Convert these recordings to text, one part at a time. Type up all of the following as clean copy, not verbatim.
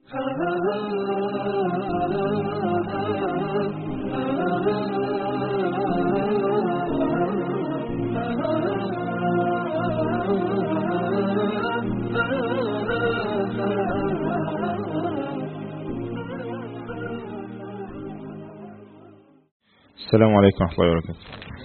السلام عليكم ورحمة الله وبركاته.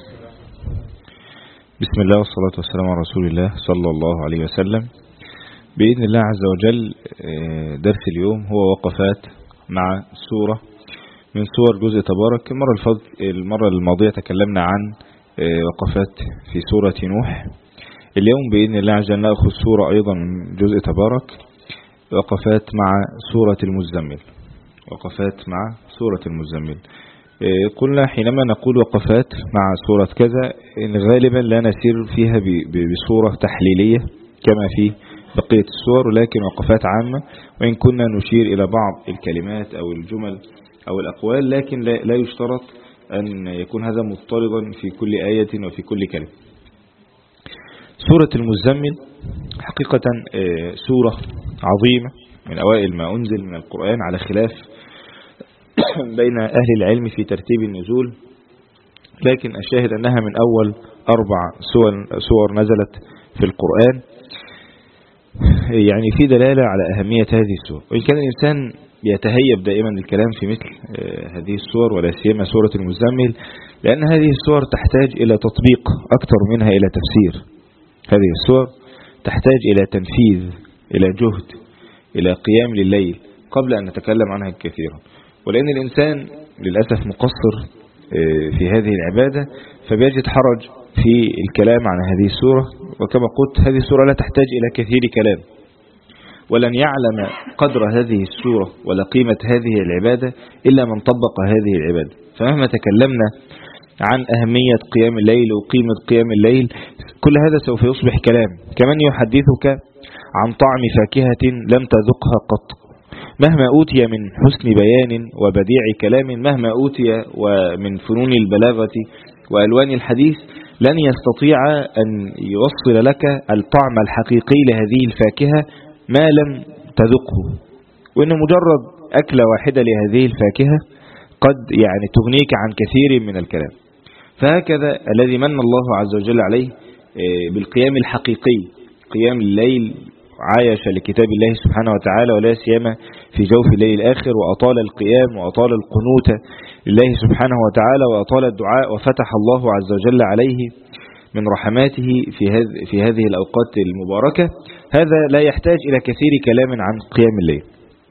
بسم الله والصلاة والسلام على رسول الله صلى الله عليه وسلم. بإذن الله عز وجل درس اليوم هو وقفات مع سورة من سور جزء تبارك. المرة الماضية تكلمنا عن وقفات في سورة نوح. اليوم بإذن الله عز وجل نأخذ سورة أيضا من جزء تبارك، وقفات مع سورة المزمل. وقفات مع سورة المزمل. قلنا حينما نقول وقفات مع سورة كذا إن غالبا لا نسير فيها بصورة تحليلية كما في بقية السور، ولكن وقفات عامة، وإن كنا نشير إلى بعض الكلمات أو الجمل أو الأقوال، لكن لا يشترط أن يكون هذا مضطردا في كل آية وفي كل كلمة. سورة المزمل حقيقة سورة عظيمة من أوائل ما أنزل من القرآن، على خلاف بين أهل العلم في ترتيب النزول، لكن الشاهد أنها من أول 4 سور نزلت في القرآن، يعني في دلالة على أهمية هذه السور. وإن كان الإنسان يتهيب دائما الكلام في مثل هذه السور، ولا سيما سورة المزمل، لأن هذه السور تحتاج إلى تطبيق أكثر منها إلى تفسير. هذه السور تحتاج إلى تنفيذ، إلى جهد، إلى قيام لليل قبل أن نتكلم عنها كثيرا. ولأن الإنسان للأسف مقصر في هذه العبادة، فبيجد حرج في الكلام عن هذه السورة. وكما قلت هذه السورة لا تحتاج إلى كثير كلام، ولن يعلم قدر هذه السورة ولا قيمة هذه العبادة إلا من طبق هذه العبادة. فمهما تكلمنا عن أهمية قيام الليل وقيمة قيام الليل، كل هذا سوف يصبح كلام، كمن يحدثك عن طعم فاكهة لم تذقها قط. مهما أوتي من حسن بيان وبديع كلام، مهما أوتي ومن فنون البلاغة وألوان الحديث، لن يستطيع أن يوصل لك الطعم الحقيقي لهذه الفاكهة ما لم تذقه. وإن مجرد أكلة واحدة لهذه الفاكهة قد يعني تغنيك عن كثير من الكلام. فهكذا الذي من الله عز وجل عليه بالقيام الحقيقي، قيام الليل، عايش لكتاب الله سبحانه وتعالى، ولا سيما في جوف الليل الآخر، وأطال القيام وأطال القنوت لله سبحانه وتعالى، وأطال الدعاء، وفتح الله عز وجل عليه من رحماته في هذه الأوقات المباركة. هذا لا يحتاج إلى كثير كلام عن قيام الليل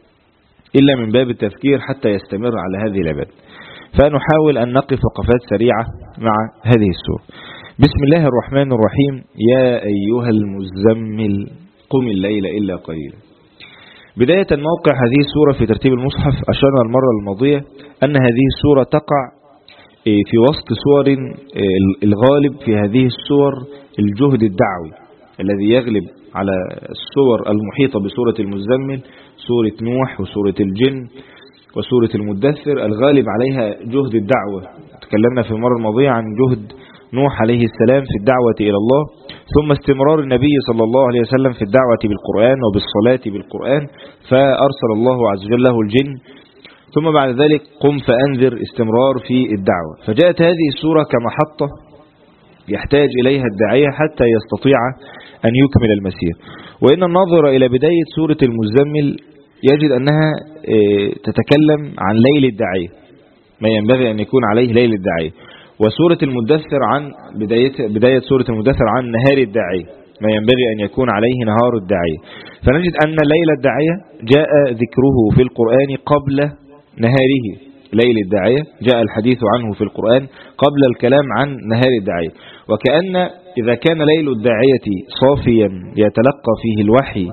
إلا من باب التذكير حتى يستمر على هذه العبادة. فنحاول أن نقف وقفات سريعة مع هذه السورة. بسم الله الرحمن الرحيم. يا أيها المزمل قم الليل إلا قليلا. بداية موقع هذه السورة في ترتيب المصحف، أشرنا المرة الماضية أن هذه السورة تقع في وسط سور الغالب في هذه السور الجهد الدعوي الذي يغلب على السور المحيطة بسورة المزمل، سورة نوح وسورة الجن وسورة المدثر. الغالب عليها جهد الدعوة. تكلمنا في المرة الماضية عن جهد نوح عليه السلام في الدعوة إلى الله، ثم استمرار النبي صلى الله عليه وسلم في الدعوة بالقرآن وبالصلاة بالقرآن، فأرسل الله عز وجل له الجن. ثم بعد ذلك قم فأنذر، استمرار في الدعوة. فجاءت هذه السورة كمحطة يحتاج إليها الداعية حتى يستطيع أن يكمل المسير. وإن الناظر إلى بداية سورة المزمل يجد أنها تتكلم عن ليل الداعية، ما ينبغي أن يكون عليه ليل الداعية، وسورة المدثر عن بداية سورة المدثر عن نهار الداعية، ما ينبغي أن يكون عليه نهار الداعية. فنجد أن ليل الداعية جاء ذكره في القرآن قبل نهاره. ليل الداعية جاء الحديث عنه في القرآن قبل الكلام عن نهار الداعية. وكأن إذا كان ليل الداعية صافيا يتلقى فيه الوحي،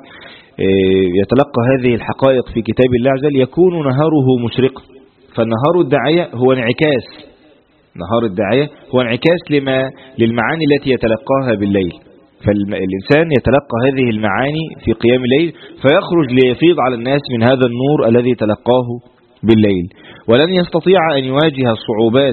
يتلقى هذه الحقائق في كتاب الله عز وجل، يكون نهاره مشرقا. فالنهار الداعية هو انعكاس، نهار الداعية هو انعكاس للمعاني التي يتلقاها بالليل. فالإنسان يتلقى هذه المعاني في قيام الليل، فيخرج ليفيض على الناس من هذا النور الذي تلقاه بالليل. ولن يستطيع أن يواجه الصعوبات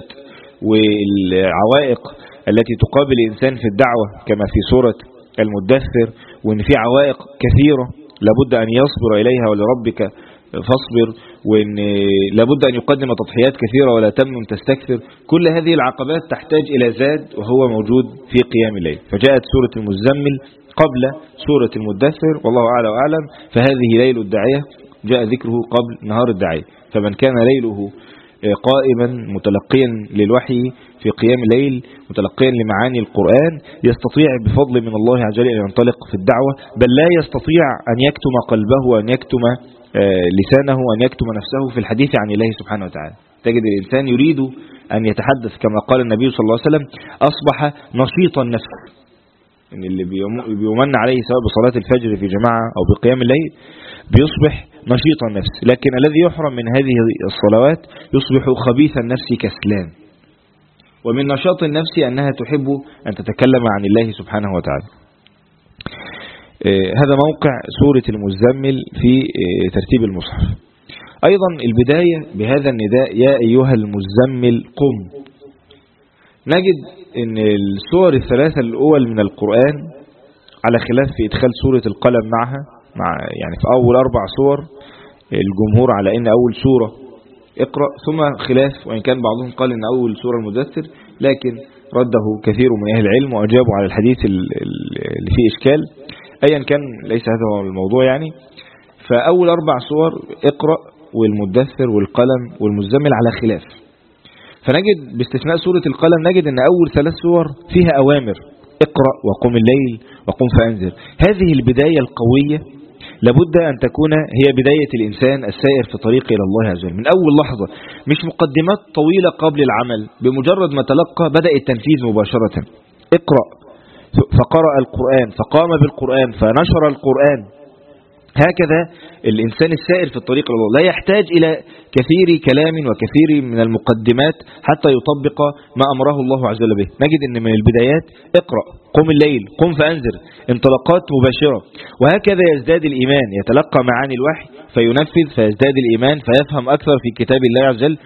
والعوائق التي تقابل الإنسان في الدعوة كما في سورة المدثر، وإن في عوائق كثيرة لابد أن يصبر إليها، ولربك فاصبر، وان لابد ان يقدم تضحيات كثيرة ولا تمنن تستكثر. كل هذه العقبات تحتاج الى زاد وهو موجود في قيام الليل. فجاءت سورة المزمل قبل سورة المدثر والله أعلى وأعلم. فهذه ليل الداعية جاء ذكره قبل نهار الداعية. فمن كان ليله قائما متلقيا للوحي في قيام الليل متلقيا لمعاني القرآن يستطيع بفضل من الله عز وجل أن ينطلق في الدعوة، بل لا يستطيع أن يكتم قلبه وأن يكتم لسانه وأن يكتم نفسه في الحديث عن الله سبحانه وتعالى. تجد الإنسان يريد أن يتحدث كما قال النبي صلى الله عليه وسلم أصبح نشيط النفس. إن اللي بيمن عليه سواء بصلاة الفجر في جماعة أو بقيام الليل بيصبح نشيط النفس، لكن الذي يحرم من هذه الصلوات يصبح خبيث النفس كسلان. ومن نشاط النفس أنها تحب أن تتكلم عن الله سبحانه وتعالى. هذا موقع سورة المزمل في ترتيب المصحف. أيضا البداية بهذا النداء يا أيها المزمل قم. نجد أن السور الثلاثة الأول من القرآن على خلاف في إدخال سورة القلم معها، يعني في أول 4 سور الجمهور على أن أول سورة اقرأ، ثم خلاف وإن كان بعضهم قال أن أول سورة المدثر، لكن رده كثير من أهل العلم وأجابوا على الحديث اللي فيه إشكال. أيا كان ليس هذا هو الموضوع يعني. فأول 4 سور اقرأ والمدثر والقلم والمزمل على خلاف. فنجد باستثناء سورة القلم نجد أن أول 3 سور فيها أوامر اقرأ وقم الليل وقم فأنذر. هذه البداية القوية لابد أن تكون هي بداية الإنسان السائر في طريق إلى الله عز وجل من أول لحظة، مش مقدمات طويلة قبل العمل. بمجرد ما تلقى بدأ التنفيذ مباشرة. اقرأ فقرأ القرآن فقام بالقرآن فنشر القرآن. هكذا الإنسان السائر في الطريق إلى الله لا يحتاج إلى كثير كلام وكثير من المقدمات حتى يطبق ما أمره الله عز وجل به. نجد أن من البدايات اقرأ قم الليل قم فأنذر، انطلاقات مباشرة. وهكذا يزداد الإيمان، يتلقى معاني الوحي فينفذ فيزداد الإيمان فيفهم أكثر في كتاب الله عز وجل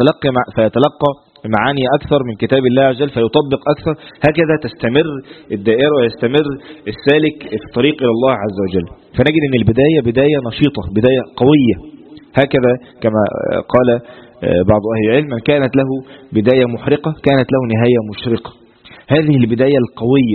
فيتلقى معاني أكثر من كتاب الله عز وجل فيطبق أكثر. هكذا تستمر الدائرة ويستمر السالك في الطريق إلى الله عز وجل. فنجد أن البداية بداية نشيطة، بداية قوية. هكذا كما قال بعض أهل العلم من كانت له بداية محرقة كانت له نهاية مشرقة. هذه البداية القوية.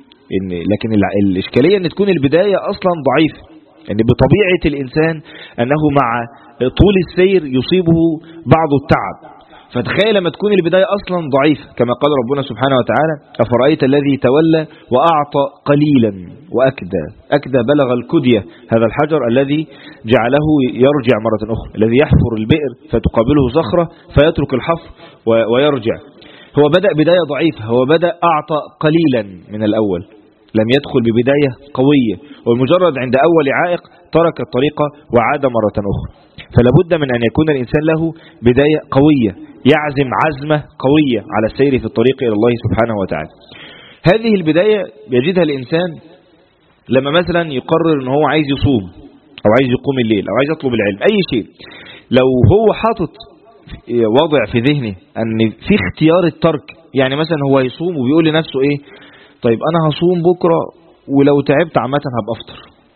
لكن الإشكالية أن تكون البداية أصلا ضعيفة، أن بطبيعة الإنسان أنه مع طول السير يصيبه بعض التعب. فتخيل لما تكون البداية أصلا ضعيفة كما قال ربنا سبحانه وتعالى أفرأيت الذي تولى وأعطى قليلا وأكدى بلغ الكدية، هذا الحجر الذي جعله يرجع مرة أخرى، الذي يحفر البئر فتقابله صخرة فيترك الحفر ويرجع. هو بدأ بداية ضعيفة، هو بدأ أعطى قليلا من الأول، لم يدخل ببداية قوية، والمجرد عند أول عائق ترك الطريقة وعاد مرة أخرى. فلابد من أن يكون الإنسان له بداية قوية يعزم عزمة قوية على السير في الطريق إلى الله سبحانه وتعالى. هذه البداية يجدها الإنسان لما مثلا يقرر أنه هو عايز يصوم أو عايز يقوم الليل أو عايز يطلب العلم أي شيء. لو هو حاطط وضع في ذهنه أن في اختيار الترك، يعني مثلا هو يصوم وبيقول لنفسه إيه طيب أنا هصوم بكرة ولو تعبت عامة هبقى أفطر،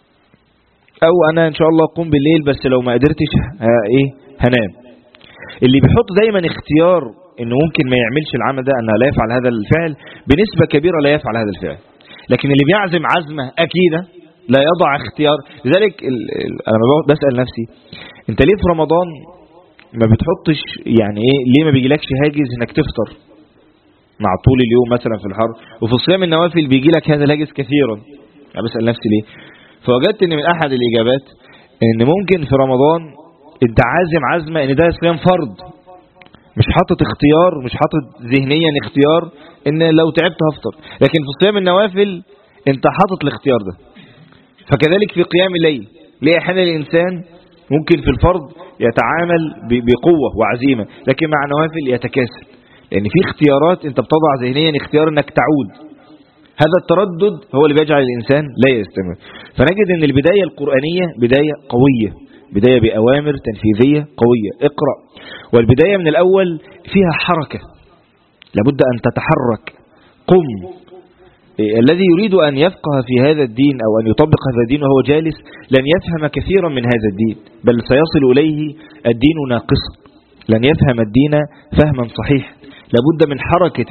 أو أنا إن شاء الله أقوم بالليل بس لو ما قدرتش هنام. اللي بيحط دايما اختيار انه ممكن ما يعملش العمل ده، انه لا يفعل هذا الفعل بنسبة كبيرة لا يفعل هذا الفعل. لكن اللي بيعزم عزمة اكيدة لا يضع اختيار. لذلك انا بسأل نفسي انت ليه في رمضان ما بتحطش يعني ليه ما بيجيلكش هاجز انك تفطر مع طول اليوم مثلا في الحر، وفي الصيام النوافل بيجيلك هذا الهاجز كثيرا؟ انا بسأل نفسي ليه. فوجدت ان من احد الاجابات ان ممكن في رمضان انت عازم عزمة ان ده صيام فرض، مش حاطط اختيار، مش حاطط ذهنيا اختيار ان لو تعبت هفطر. لكن في صيام النوافل انت حاطط الاختيار ده. فكذلك في قيام الليل، ليه احيانا الانسان ممكن في الفرض يتعامل بقوة وعزيمة، لكن مع النوافل يتكاسل، لان في اختيارات انت بتضع ذهنيا اختيار انك تعود. هذا التردد هو اللي بيجعل الانسان لا يستمر. فنجد ان البداية القرآنية بداية قوية، بداية بأوامر تنفيذية قوية. اقرأ، والبداية من الأول فيها حركة، لابد أن تتحرك. قم، الذي يريد أن يفقه في هذا الدين أو أن يطبق هذا الدين وهو جالس لن يفهم كثيرا من هذا الدين، بل سيصل إليه الدين ناقصا، لن يفهم الدين فهما صحيحا. لابد من حركة.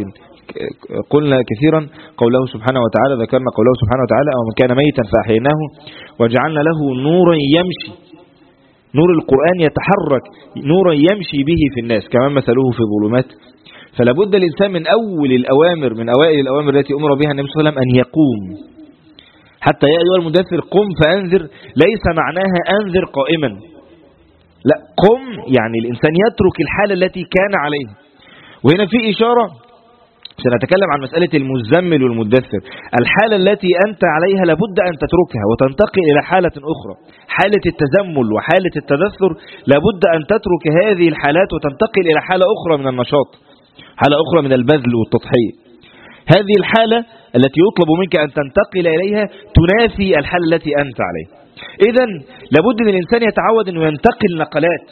قلنا كثيرا قوله سبحانه وتعالى، ذكرنا قوله سبحانه وتعالى: أو من كان ميتا فأحييناه وجعلنا له نورا يمشي. نور القرآن يتحرك، نورا يمشي به في الناس، كمان مثله في ظلمات. فلا بد الإنسان من أوائل الأوامر التي أمر بها النبي صلى الله عليه وسلم أن يقوم. حتى يا أيها المدثر قم فأنذر ليس معناها أنذر قائما، لا، قم يعني الإنسان يترك الحالة التي كان عليها. وهنا في إشارة سنتكلم عن مسألة المزمل والمدثر. الحالة التي أنت عليها لابد أن تتركها وتنتقل إلى حالة أخرى، حالة التزمل وحالة التدثر. لابد أن تترك هذه الحالات وتنتقل إلى حالة أخرى من النشاط، حالة أخرى من البذل والتضحية. هذه الحالة التي يطلب منك أن تنتقل إليها تنافي الحالة التي أنت عليها. إذن لابد أن الإنسان يتعود أن ينتقل نقلات.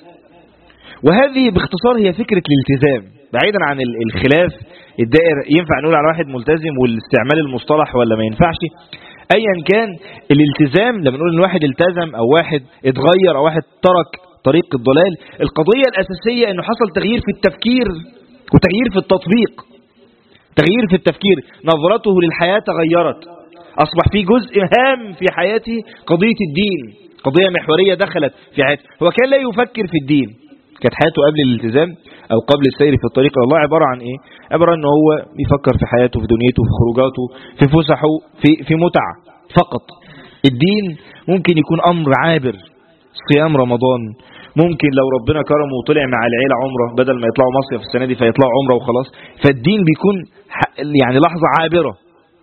وهذه باختصار هي فكرة الالتزام، بعيدا عن الخلاف الدائر ينفع نقول على واحد ملتزم والاستعمال المصطلح ولا ما ينفعش. أيا كان الالتزام، لما نقول أن واحد التزم أو واحد اتغير أو واحد ترك طريق الضلال، القضية الأساسية أنه حصل تغيير في التفكير وتغيير في التطبيق. تغيير في التفكير، نظرته للحياة تغيرت، أصبح في جزء هام في حياته قضية الدين، قضية محورية دخلت في حياته. هو كان لا يفكر في الدين، كانت حياته قبل الالتزام أو قبل السير في الطريق إلى الله عبارة عن إيه؟ عبارة أنه هو يفكر في حياته، في دنيته، في خروجاته، في فسحه، في متع فقط. الدين ممكن يكون أمر عابر، صيام رمضان، ممكن لو ربنا كرمه وطلع مع العيلة عمره بدل ما يطلعوا مصيف السنة دي فيطلعوا عمره وخلاص. فالدين بيكون يعني لحظة عابرة.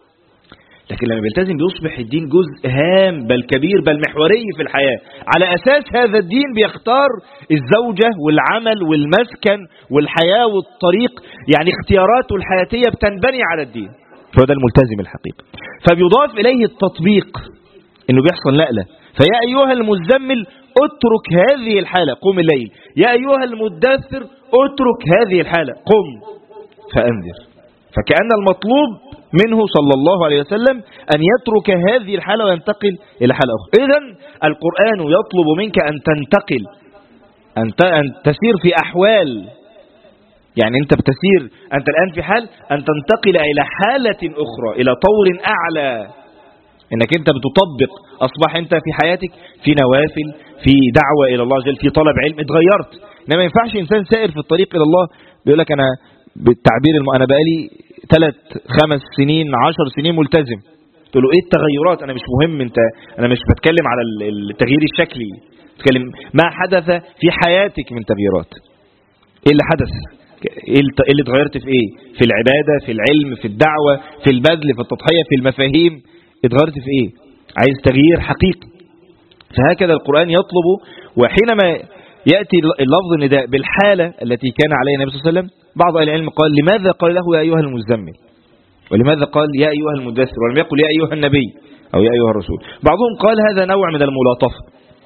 لكن لما بيلتزم بيصبح الدين جزء هام بل كبير بل محوري في الحياة. على أساس هذا الدين بيختار الزوجة والعمل والمسكن والحياة والطريق، يعني اختياراته الحياتية بتنبني على الدين. هو ده الملتزم الحقيقي. فبيضاف إليه التطبيق، إنه بيحصل نقلة. فيا أيها المزمل اترك هذه الحالة، قم الليل. يا أيها المدثر اترك هذه الحالة، قم فأنذر. فكأن المطلوب منه صلى الله عليه وسلم أن يترك هذه الحالة وينتقل إلى حالة أخرى. إذن القرآن يطلب منك أن تنتقل، أن تسير في أحوال، يعني أنت بتسير، أنت الآن في حال، أن تنتقل إلى حالة أخرى، إلى طور أعلى، إنك أنت بتطبق. أصبح أنت في حياتك في نوافل، في دعوة إلى الله جل، في طلب علم، اتغيرت. إنما ما ينفعش إنسان سائر في الطريق إلى الله بيقول لك أنا بالتعبير أنا بقالي 3 5 سنين 10 سنين ملتزم. تقول له إيه التغيرات؟ أنا مش مهم، أنا مش بتكلم على التغيير الشكلي، بتكلم ما حدث في حياتك من تغييرات. إيه اللي حدث؟ إيه اللي اتغيرت في إيه؟ في العبادة، في العلم، في الدعوة، في البذل، في التضحية، في المفاهيم. اتغيرت في إيه؟ عايز تغيير حقيقي. فهكذا القرآن يطلب. وحينما يأتي اللفظ النداء بالحالة التي كان عليها النبي صلى الله عليه وسلم، بعض أهل العلم قال لماذا قال له يا أيها المزمل، ولماذا قال يا أيها المدثر، ولم يقل يا أيها النبي أو يا أيها الرسول. بعضهم قال هذا نوع من الملاطفة،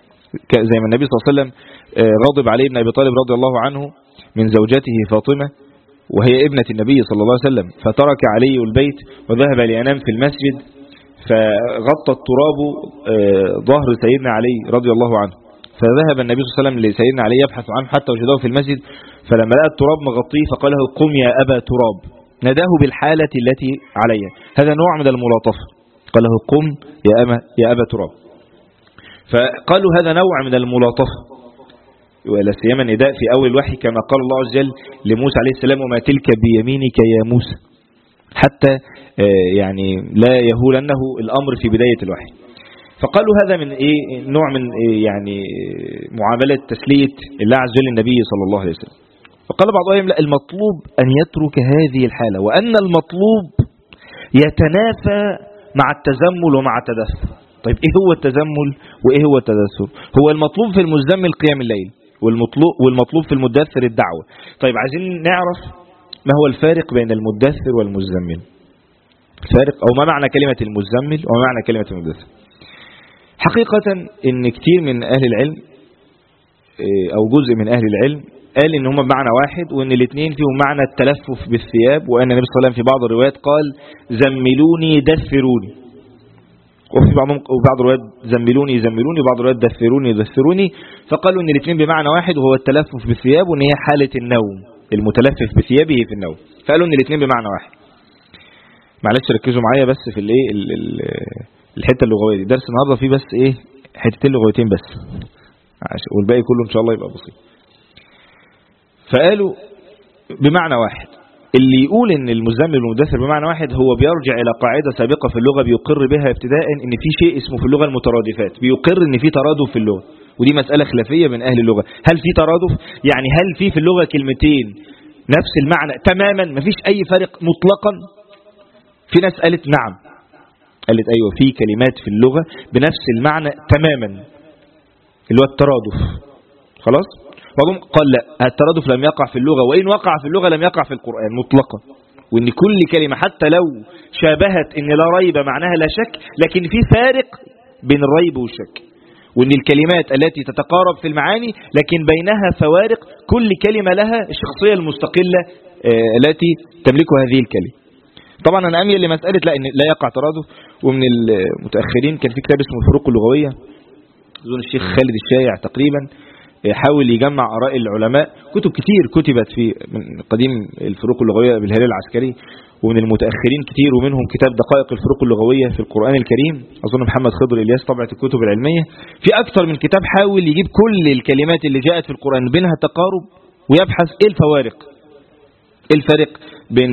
زي ما النبي صلى الله عليه وسلم غضب علي بن أبي طالب رضي الله عنه من زوجته فاطمة وهي ابنة النبي صلى الله عليه وسلم، فترك علي البيت وذهب لينام في المسجد، فغطى التراب ظهر سيدنا علي رضي الله عنه، فذهب النبي صلى الله عليه وسلم لسيدنا علي يبحث عنه حتى وجده في المسجد، فلما لقى التراب مغطيه فقال له قم يا أبا تراب، نداه بالحالة التي عليه. هذا نوع من الملاطفة، قال له قم يا أبا تراب. فقالوا هذا نوع من الملاطفة، ولا سيما النداء في أول الوحي كما قال الله عز وجل لموسى عليه السلام وما تلك بيمينك يا موسى، حتى يعني لا يهولنه الأمر في بداية الوحي. فقالوا هذا من نوع من يعني معاملة تسلية الله عز وجل النبي صلى الله عليه وسلم. فقال بعضهم لا، المطلوب أن يترك هذه الحالة، وأن المطلوب يتنافى مع التزمل ومع التدثر. طيب إيه هو التزمل وإيه هو التدثر؟ هو المطلوب في المزمل قيام الليل، والمطلوب في المدثر الدعوة. طيب عايزين نعرف ما هو الفارق بين المدثر والمزمل، الفارق أو ما معنى كلمة المزمل وما معنى كلمة المدثر. حقيقة إن كتير من أهل العلم أو جزء من أهل العلم قال ان هم بمعنى واحد، وان الاثنين فيهم معنى التلفف بالثياب، وان النبي صلى الله عليه وسلم في بعض الروايات قال زملوني دثروني، وفي بعض الروايات زملوني زملوني، وبعض الروايات دثروني دثروني. فقالوا ان الاثنين بمعنى واحد، وهو التلفف بالثياب، وان هي حالة النوم، المتلفف بثيابه في النوم. فقالوا ان الاثنين بمعنى واحد. معلش ركزوا معايا بس في الايه الحته اللغويه دي. درس النهارده فيه بس ايه حتتين لغويتين بس، والباقي كله ان شاء الله يبقى بسيط. فقالوا بمعنى واحد. اللي يقول ان المزمل والمدثر بمعنى واحد هو بيرجع الى قاعده سابقه في اللغه بيقر بها ابتداء، ان في شيء اسمه في اللغه المترادفات، بيقر ان في ترادف في اللغه، ودي مساله خلافيه من اهل اللغه. هل في ترادف؟ يعني هل في اللغه كلمتين نفس المعنى تماما مفيش اي فرق مطلقا؟ في ناس قالت نعم، قالت ايوه في كلمات في اللغه بنفس المعنى تماما، اللي هو الترادف. خلاص. وبعضهم قال لا، الترادف لم يقع في اللغة، وإن وقع في اللغة لم يقع في القرآن مطلقا، وإن كل كلمة حتى لو شابهت إن لا ريب معناها لا شك، لكن في فارق بين الريب والشك، وإن الكلمات التي تتقارب في المعاني لكن بينها فوارق، كل كلمة لها الشخصية المستقلة التي تملكها هذه الكلمة. طبعا أنا أميل لمسألة لا، إن لا يقع ترادف. ومن المتأخرين كان في كتاب اسمه الفروق اللغوية، أظن الشيخ خالد الشايع تقريبا، حاول يجمع آراء العلماء. كتب كتير كتبت في من قديم الفروق اللغوية بالهلال العسكري، ومن المتأخرين كتير، ومنهم كتاب دقائق الفروق اللغوية في القرآن الكريم، أظن محمد خضر إلياس طبعة الكتب العلمية. في أكثر من كتاب حاول يجيب كل الكلمات اللي جاءت في القرآن بينها تقارب، ويبحث إيه الفوارق، إيه الفرق بين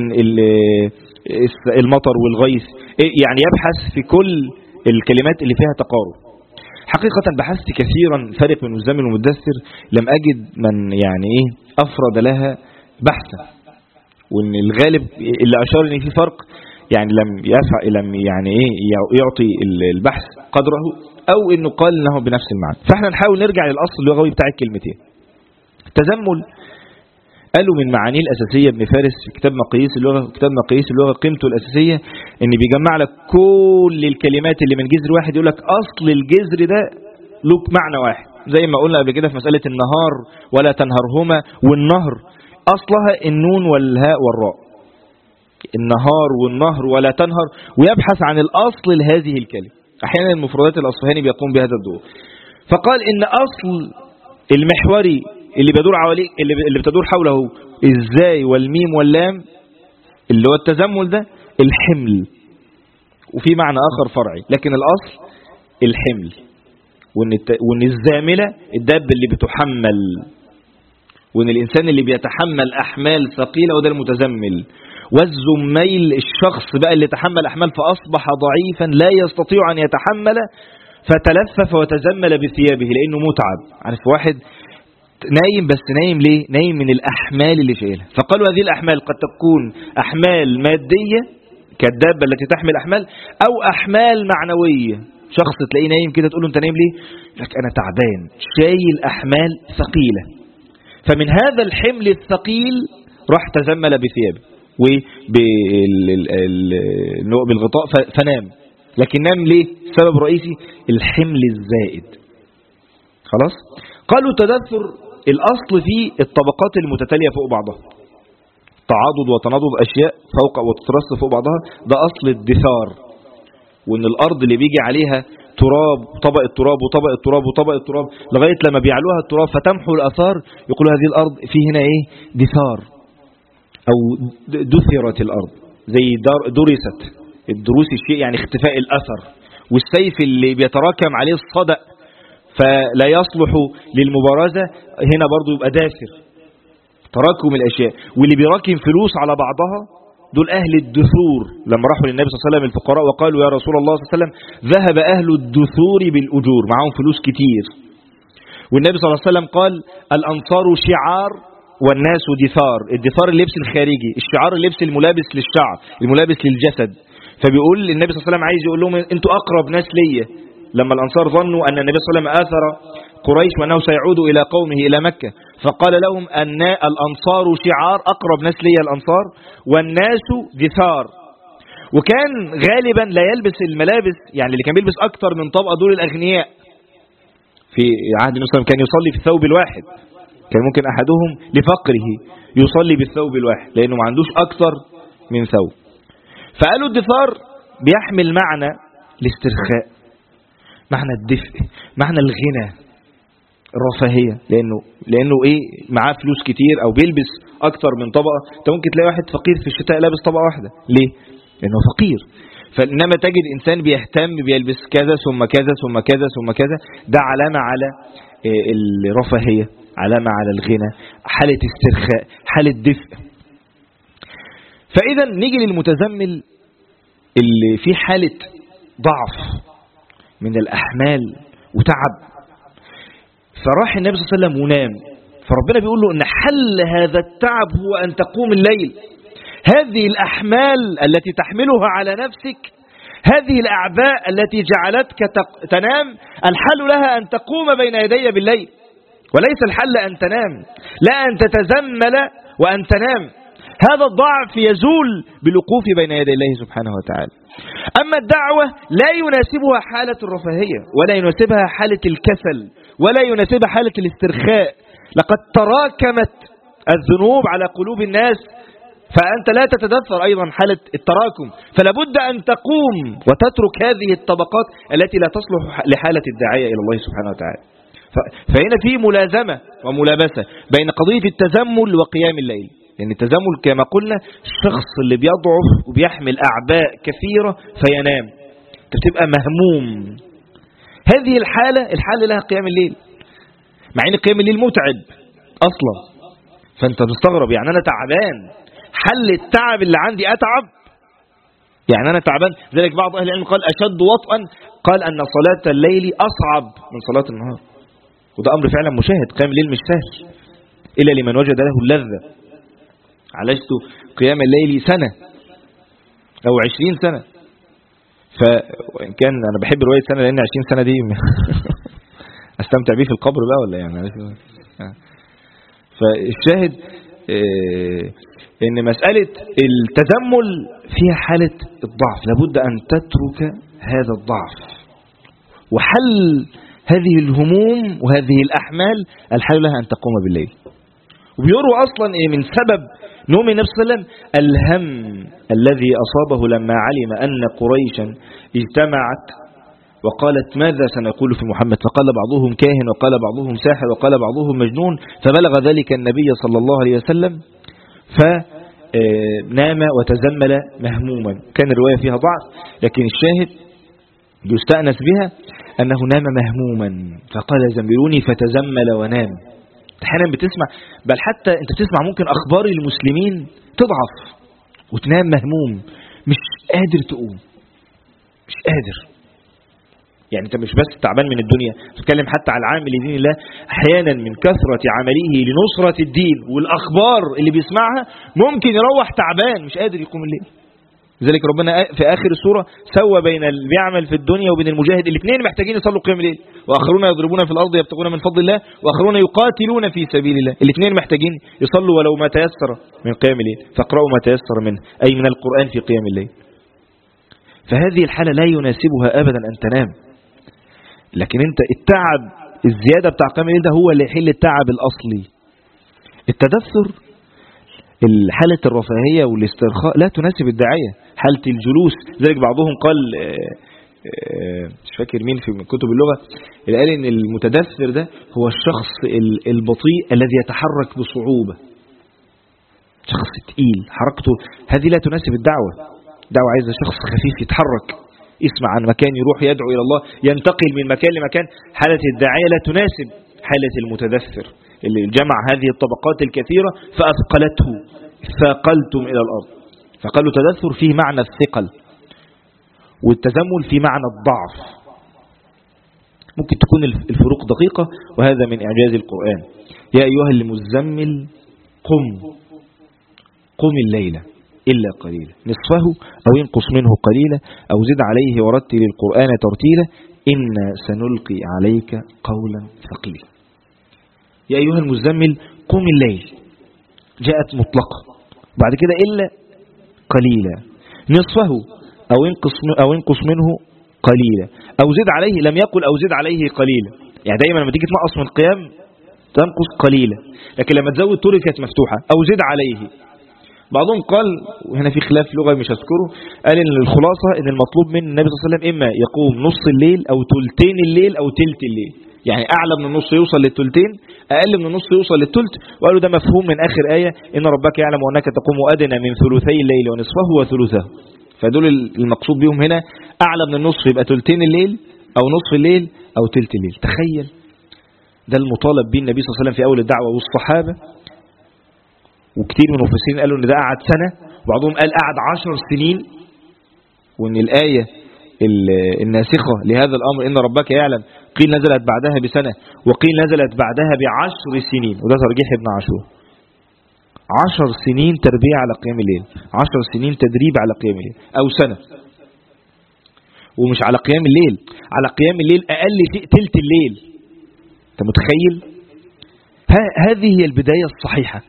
المطر والغيث، يعني يبحث في كل الكلمات اللي فيها تقارب. حقيقة بحثت كثيرا فرق بين المزمل والمدثر، لم أجد من يعني إيه أفرد لها بحثا، وإن الغالب اللي أشار إن في فرق يعني لم يعني إيه يعطي البحث قدره، أو إنه قال إنه بنفس المعنى. فإحنا نحاول نرجع للأصل اللغوي بتاع الكلمتين. التزمل قالوا من معانيه الأساسية ابن فارس في كتاب مقاييس اللغة، كتاب مقاييس اللغة قيمته الأساسية إن بيجمع لك كل الكلمات اللي من جذر واحد، يقول لك أصل الجذر ده له معنى واحد، زي ما قلنا قبل كده في مسألة النهار ولا تنهرهما، والنهر أصلها النون والهاء والراء، النهار والنهر ولا تنهر، ويبحث عن الأصل لهذه الكلمة. أحيانا المفردات الأصفهاني بيقوم بهذا الدور. فقال إن أصل المحوري اللي بيدور حواليه، اللي بتدور حوله ازاي والميم واللام، اللي هو التزمل ده الحمل، وفي معنى آخر فرعي، لكن الأصل الحمل. وإن الزاملة الدابة اللي بتحمل، وإن الإنسان اللي بيتحمل أحمال ثقيلة وده المتزمل. والزميل الشخص بقى اللي تحمل أحمال فأصبح ضعيفا لا يستطيع أن يتحمل، فتلفف وتزمل بثيابه لأنه متعب. عارف واحد نايم، بس نايم ليه؟ نايم من الأحمال اللي شايلها. فقالوا هذه الأحمال قد تكون أحمال مادية كالدابة التي تحمل أحمال، أو أحمال معنوية. شخص تلاقيه نايم كده تقول له أنت نايم ليه؟ لك أنا تعبان شايل أحمال ثقيلة، فمن هذا الحمل الثقيل راح تزمل بثيابه وبالغطاء فنام. لكن نام ليه؟ سبب رئيسي الحمل الزائد. خلاص. قالوا تدثر الأصل فيه الطبقات المتتالية فوق بعضها، تعاضد وتناضد أشياء فوق وتترص فوق بعضها، ده أصل الدثار. وإن الأرض اللي بيجي عليها تراب، طبق التراب وطبق التراب وطبق التراب، لغاية لما بيعلوها التراب فتمحو الأثار، يقولوا هذه الأرض فيه هنا إيه؟ دثار، أو دثرت الأرض، زي درست، الدروس الشيء يعني اختفاء الأثر. والسيف اللي بيتراكم عليه الصدأ فلا يصلح للمبارزة، هنا برضو يبقى داثر، تراكم الأشياء. واللي بيراكم فلوس على بعضها دول أهل الدثور. لما راحوا للنبي صلى الله عليه وسلم الفقراء وقالوا يا رسول الله صلى الله عليه وسلم ذهب أهل الدثور بالأجور، معهم فلوس كتير. والنبي صلى الله عليه وسلم قال الأنصار شعار والناس دثار. الدثار اللبس الخارجي، الشعار اللبس الملابس للشعر، الملابس للجسد. فبيقول النبي صلى الله عليه وسلم عايز يقول لهم انتوا أقرب ناس ليا. لما الأنصار ظنوا أن النبي صلى الله عليه وسلم آثر قريش وأنه سيعود إلى قومه إلى مكة، فقال لهم أن الأنصار شعار، أقرب ناس لي الأنصار، والناس دثار. وكان غالبا لا يلبس الملابس، يعني اللي كان بيلبس أكثر من طبقة دول الأغنياء. في عهد النبي صلى الله عليه وسلم كان يصلي في الثوب الواحد، كان ممكن أحدهم لفقره يصلي بالثوب الواحد لأنه ما عندوش أكثر من ثوب. فقالوا الدثار بيحمل معنى الاسترخاء، معنى الدفء، معنى الغنى، الرفاهية، لأنه إيه معاه فلوس كتير أو بيلبس أكثر من طبقة. أنت ممكن تلاقي واحد فقير في الشتاء لابس طبقة واحدة، ليه؟ لأنه فقير. فإنما تجد إنسان بيهتم بيلبس كذا ثم كذا ثم كذا ثم كذا، ده علامة على الرفاهية، علامة على الغنى، حالة استرخاء، حالة دفء. فإذا نيجي للمتزمل اللي في حالة ضعف من الأحمال وتعب، فراح النبي صلى الله عليه وسلم ونام، فربنا بيقول له إن حل هذا التعب هو أن تقوم الليل. هذه الأحمال التي تحملها على نفسك، هذه الأعباء التي جعلتك تنام، الحل لها أن تقوم بين يدي بالليل، وليس الحل أن تنام، لا أن تتزمل وأن تنام. هذا الضعف يزول بالوقوف بين يدي الله سبحانه وتعالى. أما الدعوة لا يناسبها حالة الرفاهية، ولا يناسبها حالة الكسل، ولا يناسبها حالة الاسترخاء. لقد تراكمت الذنوب على قلوب الناس، فأنت لا تتدثر أيضا حالة التراكم، فلا بد أن تقوم وتترك هذه الطبقات التي لا تصلح لحالة الداعية إلى الله سبحانه وتعالى. فهنا في ملازمة وملابسة بين قضية التزمل وقيام الليل. يعني التزمل كما قلنا الشخص اللي بيضعف وبيحمل أعباء كثيرة فينام، تبقى مهموم. هذه الحالة لها قيام الليل، مع ان قيام الليل متعب أصلا. فأنت تستغرب، يعني أنا تعبان، حل التعب اللي عندي أتعب؟ يعني أنا تعبان. ذلك بعض أهل العلم قال أشد وطئا، قال أن صلاة الليل أصعب من صلاة النهار. وده أمر فعلا مشاهد. قيام الليل مش سهل إلا لمن وجد له اللذة. عالجت قيام الليل سنة أو 20 سنة، فإن كان أنا بحب رواية سنة لأن 20 سنة دي أستمتع بيه في القبر بقى ولا يعني. فالشاهد إن مسألة التزمل فيها حالة الضعف، لابد أن تترك هذا الضعف. وحل هذه الهموم وهذه الأحمال الحل لها أن تقوم بالليل. وبيروى أصلا من سبب نوم النبي صلى الله عليه وسلم الهم الذي أصابه لما علم أن قريشا اجتمعت وقالت ماذا سنقول في محمد، فقال بعضهم كاهن وقال بعضهم ساحر وقال بعضهم مجنون، فبلغ ذلك النبي صلى الله عليه وسلم فنام وتزمل مهموما. كان الرواية فيها ضعف، لكن الشاهد يستأنس بها أنه نام مهموما، فقال زملوني فتزمل ونام. احيانا بتسمع، بل حتى انت بتسمع ممكن اخبار المسلمين تضعف وتنام مهموم، مش قادر تقوم، مش قادر. يعني انت مش بس تعبان من الدنيا، تتكلم حتى على العامل لدين الله، احيانا من كثرة عمله لنصرة الدين والاخبار اللي بيسمعها ممكن يروح تعبان مش قادر يقوم الليل. لذلك ربنا في آخر السورة سوى بين اللي بيعمل في الدنيا وبين المجاهد، الاثنين محتاجين يصلوا قيام الليل، وآخرون يضربون في الأرض يبتغون من فضل الله، وآخرون يقاتلون في سبيل الله. الاثنين محتاجين يصلوا ولو ما تيسر من قيام الليل، فاقرأوا ما تيسر منه، أي من القرآن في قيام الليل. فهذه الحالة لا يناسبها أبدا أن تنام. لكن انت التعب الزيادة بتاع قيام الليل ده هو اللي يحل التعب الأصلي. التدثر، حالة الرفاهية والاسترخاء لا تناسب الداعية. حالة الجلوس، ذلك بعضهم قال مش فاكر مين في كتب اللغة اللي قال ان المتدثر ده هو الشخص البطيء الذي يتحرك بصعوبة، شخص تقيل حركته. هذه لا تناسب الدعوة. الدعوة عايزة شخص خفيف يتحرك، يسمع عن مكان، يروح يدعو إلى الله، ينتقل من مكان لمكان. حالة الداعية لا تناسب حالة المتدثر اللي جمع هذه الطبقات الكثيرة فأثقلته، ثاقلتم إلى الأرض. فقالوا تدثر فيه معنى الثقل، والتزمل فيه معنى الضعف. ممكن تكون الفروق دقيقة، وهذا من إعجاز القرآن. يا أيها المزمل قم الليل إلا قليلا نصفه أو ينقص منه قليلا أو زد عليه ورتل القرآن ترتيلا إنا سنلقي عليك قولا ثقيلا. يا أيها المزمل قم الليل، جاءت مطلقة، بعد كده إلا قليلا، نصفه أو ينقص منه قليلا أو زد عليه. لم يقل أو زد عليه قليلا. يعني دايما لما تيجي تنقص من القيام تنقص قليلا، لكن لما تزود تركت مفتوحة أو زد عليه. بعضهم قال، وهنا في خلاف لغة مش هذكره، قال إن الخلاصة إن المطلوب من النبي صلى الله عليه وسلم إما يقوم نص الليل أو تلتين الليل أو تلت الليل، يعني أعلى من النص يوصل للتلتين، أقل من النص يوصل للتلت. وقالوا ده مفهوم من آخر آية إن ربك يعلم أنك تقوم أدنى من ثلثي الليل ونصفه وثلثه، فدول المقصود بهم هنا أعلى من النصف يبقى تلتين الليل أو نصف الليل أو تلت الليل. تخيل ده المطالب به النبي صلى الله عليه وسلم في أول الدعوة والصحابة. وكتير من المفسرين قالوا إن ده قعد سنة، وبعضهم قال قعد 10 سنين، وإن الآية الناسخة لهذا الأمر إن ربك يعلم قيل نزلت بعدها بسنة وقيل نزلت بعدها ب10 سنين، وده ترجيح ابن عاشور. 10 سنين تربية على قيام الليل، 10 سنين تدريب على قيام الليل، أو سنة. ومش على قيام الليل، على قيام الليل أقل تلت الليل. أنت متخيل؟ هذه هي البداية الصحيحة.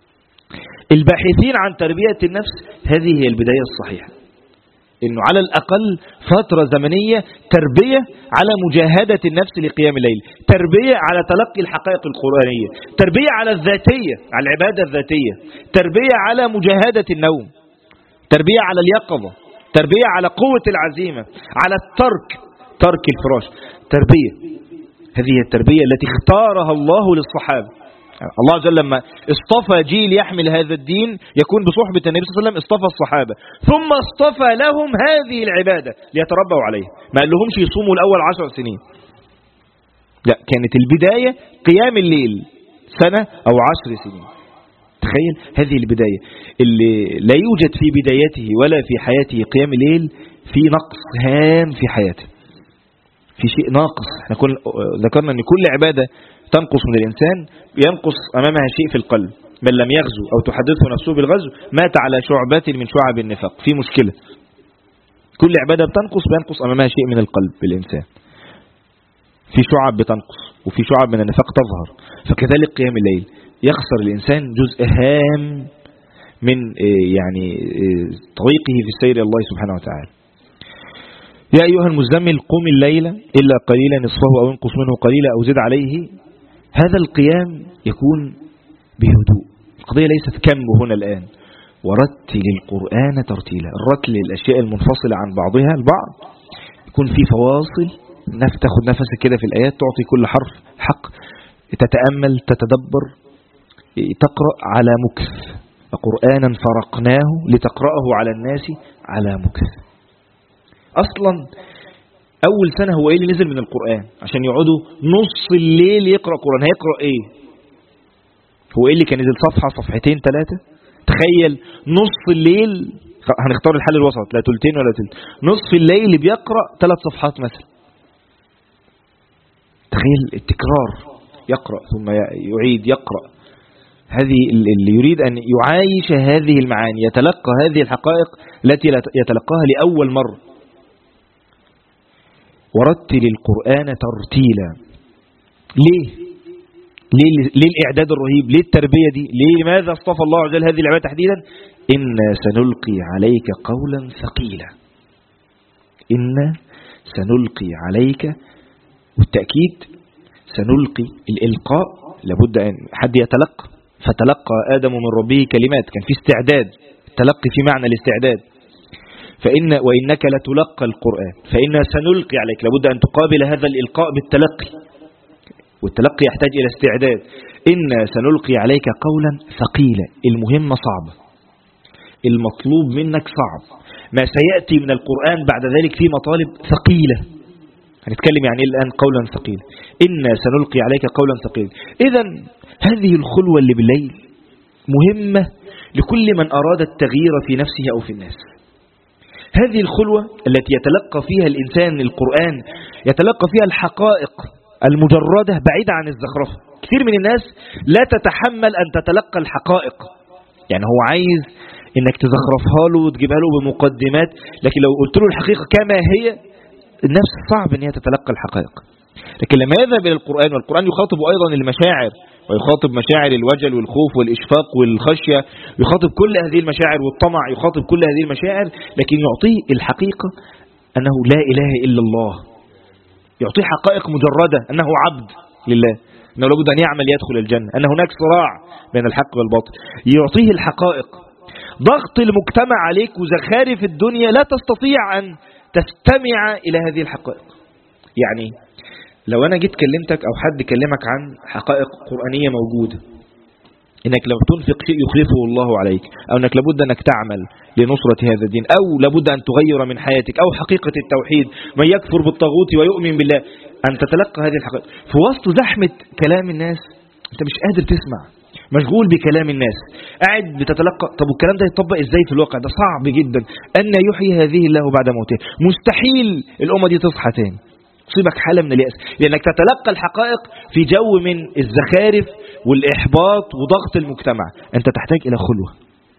الباحثين عن تربية النفس هذه هي البداية الصحيحة، إنه على الأقل فترة زمنية تربية على مجاهدة النفس لقيام الليل، تربية على تلقي الحقائق القرآنية، تربية على الذاتية، على العبادة الذاتية، تربية على مجاهدة النوم، تربية على اليقظة، تربية على قوة العزيمة، على ترك الفراش، تربية. هذه التربية التي اختارها الله للصحابة. الله عز وجل لما اصطفى جيل يحمل هذا الدين يكون بصحبة النبي صلى الله عليه وسلم، اصطفى الصحابة ثم اصطفى لهم هذه العبادة ليتربوا عليها. ما قال لهمش يصوموا الأول 10 سنين، لا، كانت البداية قيام الليل سنة أو 10 سنين. تخيل هذه البداية اللي لا يوجد في بدايته ولا في حياته قيام الليل، في نقص هام في حياته، في شيء ناقص. احنا ذكرنا ان كل عبادة تنقص من الإنسان ينقص أمامها شيء في القلب. من لم يغزو أو تحدثه نفسه بالغزو مات على شعبات من شعب النفاق. في مشكلة، كل عبادة بتنقص بينقص أمامها شيء من القلب بالإنسان، في شعب بتنقص وفي شعب من النفاق تظهر. فكذلك قيام الليل يخسر الإنسان جزء هام من طريقه في السير إلى الله سبحانه وتعالى. يا أيها المزمل قم الليل إلا قليلا نصفه أو انقص منه قليلا أو زد عليه. هذا القيام يكون بهدوء. القضية ليست كم هنا الآن. ورتل القرآن ترتيلا. الرتل الأشياء المنفصلة عن بعضها البعض، يكون في فواصل، تاخد نفسك كده في الآيات، تعطي كل حرف حق، تتأمل، تتدبر، تقرأ على مكث. قرآنا فرقناه لتقرأه على الناس على مكث. أصلا أول سنة هو إيه اللي نزل من القرآن عشان يقعدوا نص الليل يقرأ قرآن؟ هيقرأ إيه؟ هو إيه اللي كان نزل؟ صفحة، صفحتين، 3؟ تخيل نص الليل، هنختار الحل الوسط، لا تلتين ولا تلت، نصف الليل بيقرأ 3 صفحات مثلا. تخيل التكرار، يقرأ ثم يعيد يقرأ. هذه اللي يريد أن يعايش هذه المعاني، يتلقى هذه الحقائق التي يتلقاها لأول مرة. ورتل القرآن ترتيلا. ليه الإعداد الرهيب؟ ليه التربية دي؟ لماذا اصطفى الله عز وجل هذه العبادة تحديدا؟ إنا سنلقي عليك قولا ثقيلا. إنا سنلقي عليك، والتأكيد سنلقي، الإلقاء لابد أن حد يتلقى. فتلقى آدم من ربه كلمات، كان في استعداد، التلقي في معنى الاستعداد. وإنك لتلقى القرآن فإنا سنلقي عليك، لابد أن تقابل هذا الإلقاء بالتلقي، والتلقي يحتاج إلى استعداد. إنا سنلقي عليك قولا ثقيلا. المهمة صعبة، المطلوب منك صعب، ما سيأتي من القرآن بعد ذلك في مطالب ثقيلة. هنتكلم يعني الآن قولا ثقيلا. إنا سنلقي عليك قولا ثقيلا. إذن هذه الخلوة اللي بالليل مهمة لكل من أراد التغيير في نفسه أو في الناس. هذه الخلوة التي يتلقى فيها الإنسان القرآن، يتلقى فيها الحقائق المجردة بعيدة عن الزخرفة. كثير من الناس لا تتحمل أن تتلقى الحقائق، يعني هو عايز إنك تزخرفها له وتجيبها له بمقدمات، لكن لو قلت له الحقيقة كما هي، النفس صعب أن هي تتلقى الحقائق. لكن لما يذهب إلى القرآن، والقرآن يخاطب أيضا المشاعر، ويخاطب مشاعر الوجل والخوف والإشفاق والخشية، يخاطب كل هذه المشاعر والطمع، يخاطب كل هذه المشاعر، لكن يعطيه الحقيقة أنه لا إله إلا الله، يعطيه حقائق مجردة أنه عبد لله. أنه لابد أن يعمل يدخل الجنة، أن هناك صراع بين الحق والباطل. يعطيه الحقائق. ضغط المجتمع عليك وزخارف الدنيا لا تستطيع أن تستمع إلى هذه الحقائق. يعني لو أنا جيت كلمتك أو حد كلمك عن حقائق قرآنية موجودة، إنك لما تنفق شيء يخلفه الله عليك، أو إنك لابد أنك تعمل لنصرة هذا الدين، أو لابد أن تغير من حياتك، أو حقيقة التوحيد، من يكفر بالطاغوت ويؤمن بالله، أن تتلقى هذه الحقائق في وسط زحمة كلام الناس. أنت مش قادر تسمع، مشغول بكلام الناس، قاعد بتتلقى. طب والكلام ده يتطبق إزاي في الواقع؟ ده صعب جدا. أن يحيي هذه الله بعد موته، مستحيل الأمة دي تصحى تاني. تصيبك حالة من اليأس لأنك تتلقى الحقائق في جو من الزخارف والإحباط وضغط المجتمع. أنت تحتاج إلى خلوة،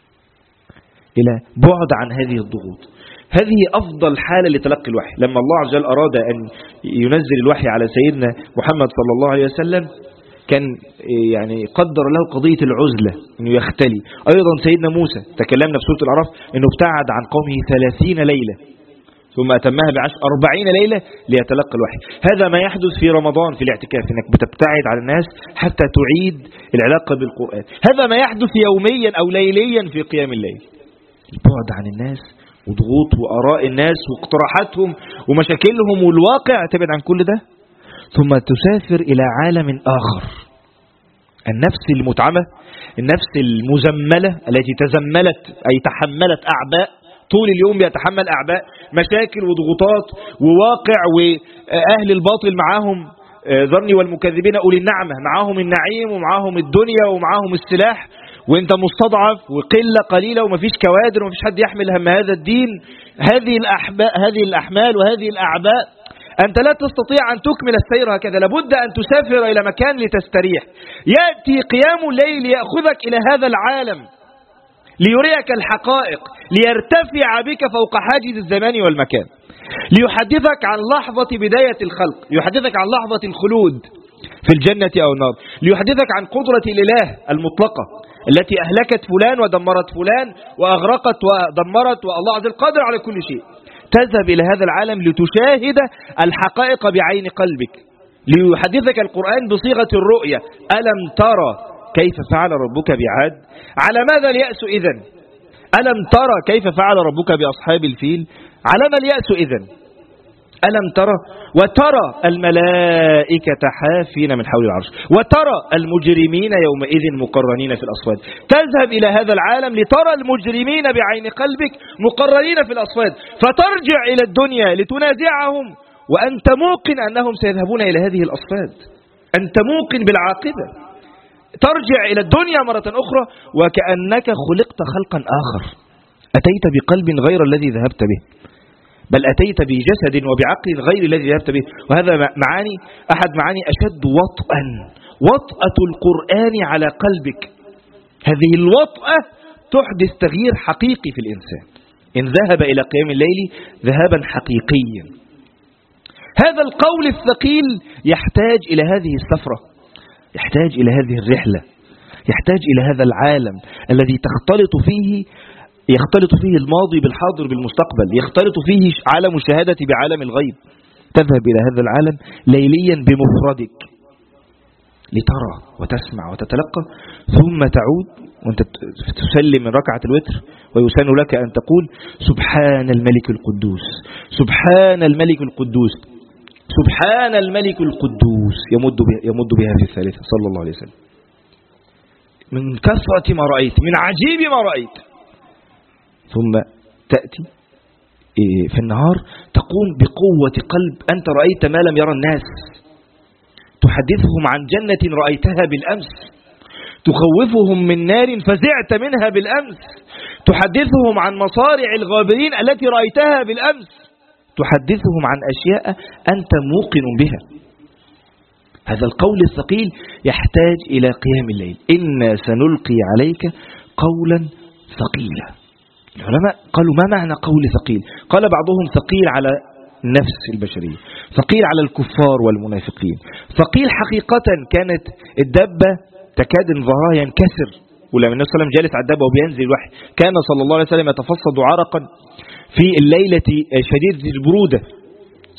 إلى بعد عن هذه الضغوط. هذه أفضل حالة لتلقي الوحي. لما الله عز وجل أراد أن ينزل الوحي على سيدنا محمد صلى الله عليه وسلم، كان يعني قدر له قضية العزلة، أنه يختلي. أيضا سيدنا موسى تكلمنا في سورة الأعراف أنه ابتعد عن قومه 30 ليلة ثم أتمها بعشر 40 ليلة ليتلقى الوحي. هذا ما يحدث في رمضان في الاعتكاف، أنك بتبتعد عن الناس حتى تعيد العلاقة بالقرآن. هذا ما يحدث يوميا أو ليليا في قيام الليل. البعد عن الناس وضغوط وآراء الناس واقتراحاتهم ومشاكلهم والواقع، تبعد عن كل ده ثم تسافر إلى عالم آخر. النفس المتعبة، النفس المزملة التي تزملت أي تحملت أعباء، طول اليوم يتحمل أعباء، مشاكل وضغوطات وواقع، وأهل الباطل معاهم ذرني والمكذبين أولي النعمة، معاهم النعيم ومعاهم الدنيا ومعاهم السلاح، وانت مستضعف وقلة قليلة ومفيش كوادر ومفيش حد يحمل هم هذا الدين. هذه الأحمال وهذه الأعباء، أنت لا تستطيع أن تكمل السير هكذا. لابد أن تسافر إلى مكان لتستريح. يأتي قيام الليل يأخذك إلى هذا العالم ليريك الحقائق، ليرتفع بك فوق حاجز الزمان والمكان، ليحدثك عن لحظة بداية الخلق، ليحدثك عن لحظة الخلود في الجنة أو النار، ليحدثك عن قدرة الإله المطلقة التي أهلكت فلان ودمرت فلان وأغرقت ودمرت، والله عز وجل قادر على كل شيء. تذهب إلى هذا العالم لتشاهد الحقائق بعين قلبك، ليحدثك القرآن بصيغة الرؤية. ألم ترى كيف فعل ربك بعاد؟ على ماذا اليأس إذن؟ ألم ترى كيف فعل ربك بأصحاب الفيل؟ على ما اليأس إذن؟ ألم ترى؟ وترى الملائكة حافين من حول العرش، وترى المجرمين يومئذ مقرنين في الأصفاد. تذهب إلى هذا العالم لترى المجرمين بعين قلبك مقرنين في الأصفاد، فترجع إلى الدنيا لتنازعهم وأنت موقن أنهم سيذهبون إلى هذه الأصفاد، أنت موقن بالعاقبة. ترجع إلى الدنيا مرة أخرى وكأنك خلقت خلقا آخر، أتيت بقلب غير الذي ذهبت به، بل أتيت بجسد وبعقل غير الذي ذهبت به. وهذا معاني أحد معاني أشد وطئا، وطأة القرآن على قلبك. هذه الوطأة تحدث تغيير حقيقي في الإنسان إن ذهب إلى قيام الليل ذهابا حقيقيا. هذا القول الثقيل يحتاج إلى هذه السفرة، يحتاج إلى هذه الرحلة، يحتاج إلى هذا العالم الذي يختلط فيه الماضي بالحاضر بالمستقبل، يختلط فيه عالم الشهادة بعالم الغيب. تذهب إلى هذا العالم ليليا بمفردك لترى وتسمع وتتلقى، ثم تعود وانت تسلم من ركعة الوتر ويسن لك أن تقول سبحان الملك القدوس، سبحان الملك القدوس، سبحان الملك القدوس، يمد بها في الثالثة صلى الله عليه وسلم. من كثرة ما رأيت، من عجيب ما رأيت. ثم تأتي في النهار تقوم بقوة قلب، أنت رأيت ما لم يرى الناس، تحدثهم عن جنة رأيتها بالأمس، تخوفهم من نار فزعت منها بالأمس، تحدثهم عن مصارع الغابرين التي رأيتها بالأمس، تحدثهم عن أشياء أنت موقن بها. هذا القول الثقيل يحتاج إلى قيام الليل. إنا سنلقي عليك قولا ثقيلا. العلماء قالوا ما معنى قول ثقيل؟ قال بعضهم ثقيل على النفس البشرية، ثقيل على الكفار والمنافقين. ثقيل حقيقة كانت الدابة تكاد ظهرها ينكسر، ولما النبي صلى الله عليه وسلم جالس على الدابة وبينزل الوحي كان صلى الله عليه وسلم يتفصد عرقا في الليلة شديدة البرودة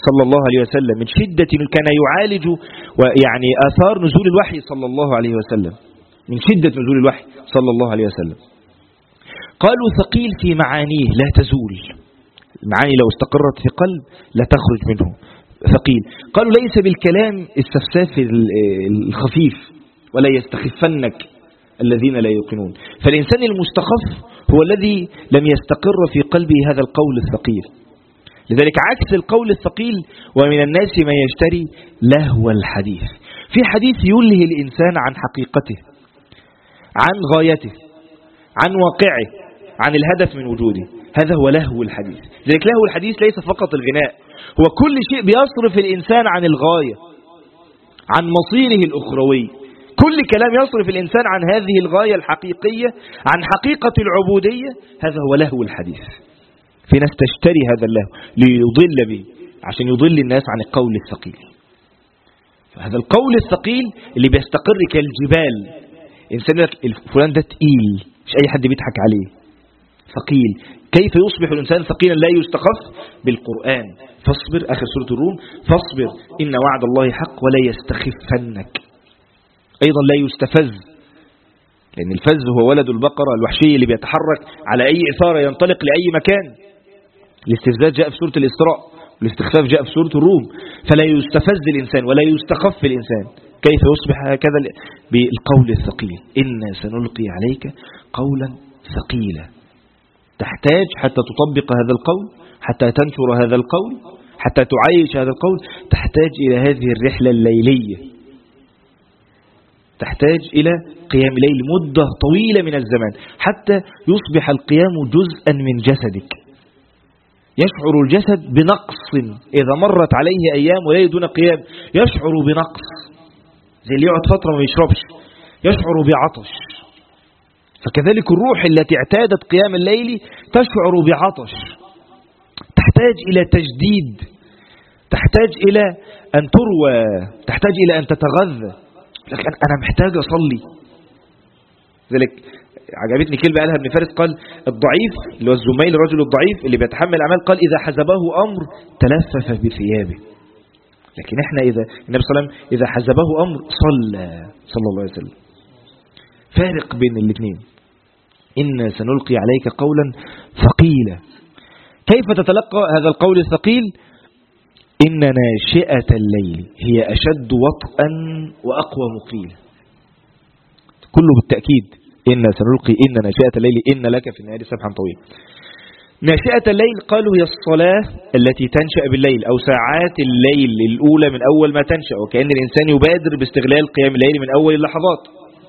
صلى الله عليه وسلم، من شدة كان يعالج ويعني آثار نزول الوحي صلى الله عليه وسلم، من شدة نزول الوحي صلى الله عليه وسلم. قالوا ثقيل في معانيه لا تزول، المعاني لو استقرت في قلب لا تخرج منه، ثقيل. قالوا ليس بالكلام السفساف الخفيف ولا يستخفنك الذين لا يوقنون، فالإنسان المستخف هو الذي لم يستقر في قلبه هذا القول الثقيل. لذلك عكس القول الثقيل ومن الناس من يشتري لهو الحديث، في حديث يلهي الإنسان عن حقيقته، عن غايته، عن واقعه، عن الهدف من وجوده، هذا هو لهو الحديث. لذلك لهو الحديث ليس فقط الغناء، هو كل شيء بيصرف الإنسان عن الغاية، عن مصيره الأخروي، كل كلام يصرف الإنسان عن هذه الغاية الحقيقية، عن حقيقة العبودية، هذا هو لهو الحديث. في ناس تشتري هذا اللهو ليضل به، عشان يضل الناس عن القول الثقيل. فهذا القول الثقيل اللي بيستقر كالجبال، إنسان فلان ده تقيل، مش أي حد بيضحك عليه، ثقيل. كيف يصبح الإنسان ثقيلا؟ لا يستخف بالقرآن. فاصبر، آخر سورة الروم، فاصبر إن وعد الله حق ولا يستخفنك. أيضا لا يستفز، لأن الفز هو ولد البقرة الوحشي اللي بيتحرك على أي إثارة ينطلق لأي مكان. الاستفزاز جاء في سورة الإسراء، والاستخفاف جاء في سورة الروم. فلا يستفز الإنسان ولا يستخف الإنسان. كيف يصبح هكذا؟ بالقول الثقيل. إنا سنلقي عليك قولا ثقيلا. تحتاج حتى تطبق هذا القول، حتى تنشر هذا القول، حتى تعيش هذا القول، تحتاج إلى هذه الرحلة الليلية، تحتاج إلى قيام ليل مدة طويلة من الزمان حتى يصبح القيام جزءا من جسدك. يشعر الجسد بنقص إذا مرت عليه أيام وليل دون قيام، يشعر بنقص، زي اللي يقعد فترة ما يشربش يشعر بعطش. فكذلك الروح التي اعتادت قيام الليل تشعر بعطش، تحتاج إلى تجديد، تحتاج إلى أن تروى، تحتاج إلى أن تتغذى. لكن أنا محتاج أصلي. ذلك عجبتني كلمة قالها ابن فارس، قال الضعيف اللي هو الزميل الرجل الضعيف اللي بيتحمل الأعمال، قال إذا حزبه أمر تلفف بثيابه. لكن احنا إذا النبي صلى الله عليه وسلم إذا حزبه أمر صلى الله عليه وسلم. فارق بين الاثنين. إنا سنلقي عليك قولا ثقيلا. كيف تتلقى هذا القول الثقيل؟ إن ناشئة الليل هي أشد وطئا وأقوى مقيلا. كله بالتأكيد. إنا سنلقي إن ناشئة الليل إن لك في النهار سبحا طويلا. ناشئة الليل قالوا هي الصلاة التي تنشأ بالليل، أو ساعات الليل الأولى من أول ما تنشأ، وكأن الإنسان يبادر باستغلال قيام الليل من أول اللحظات.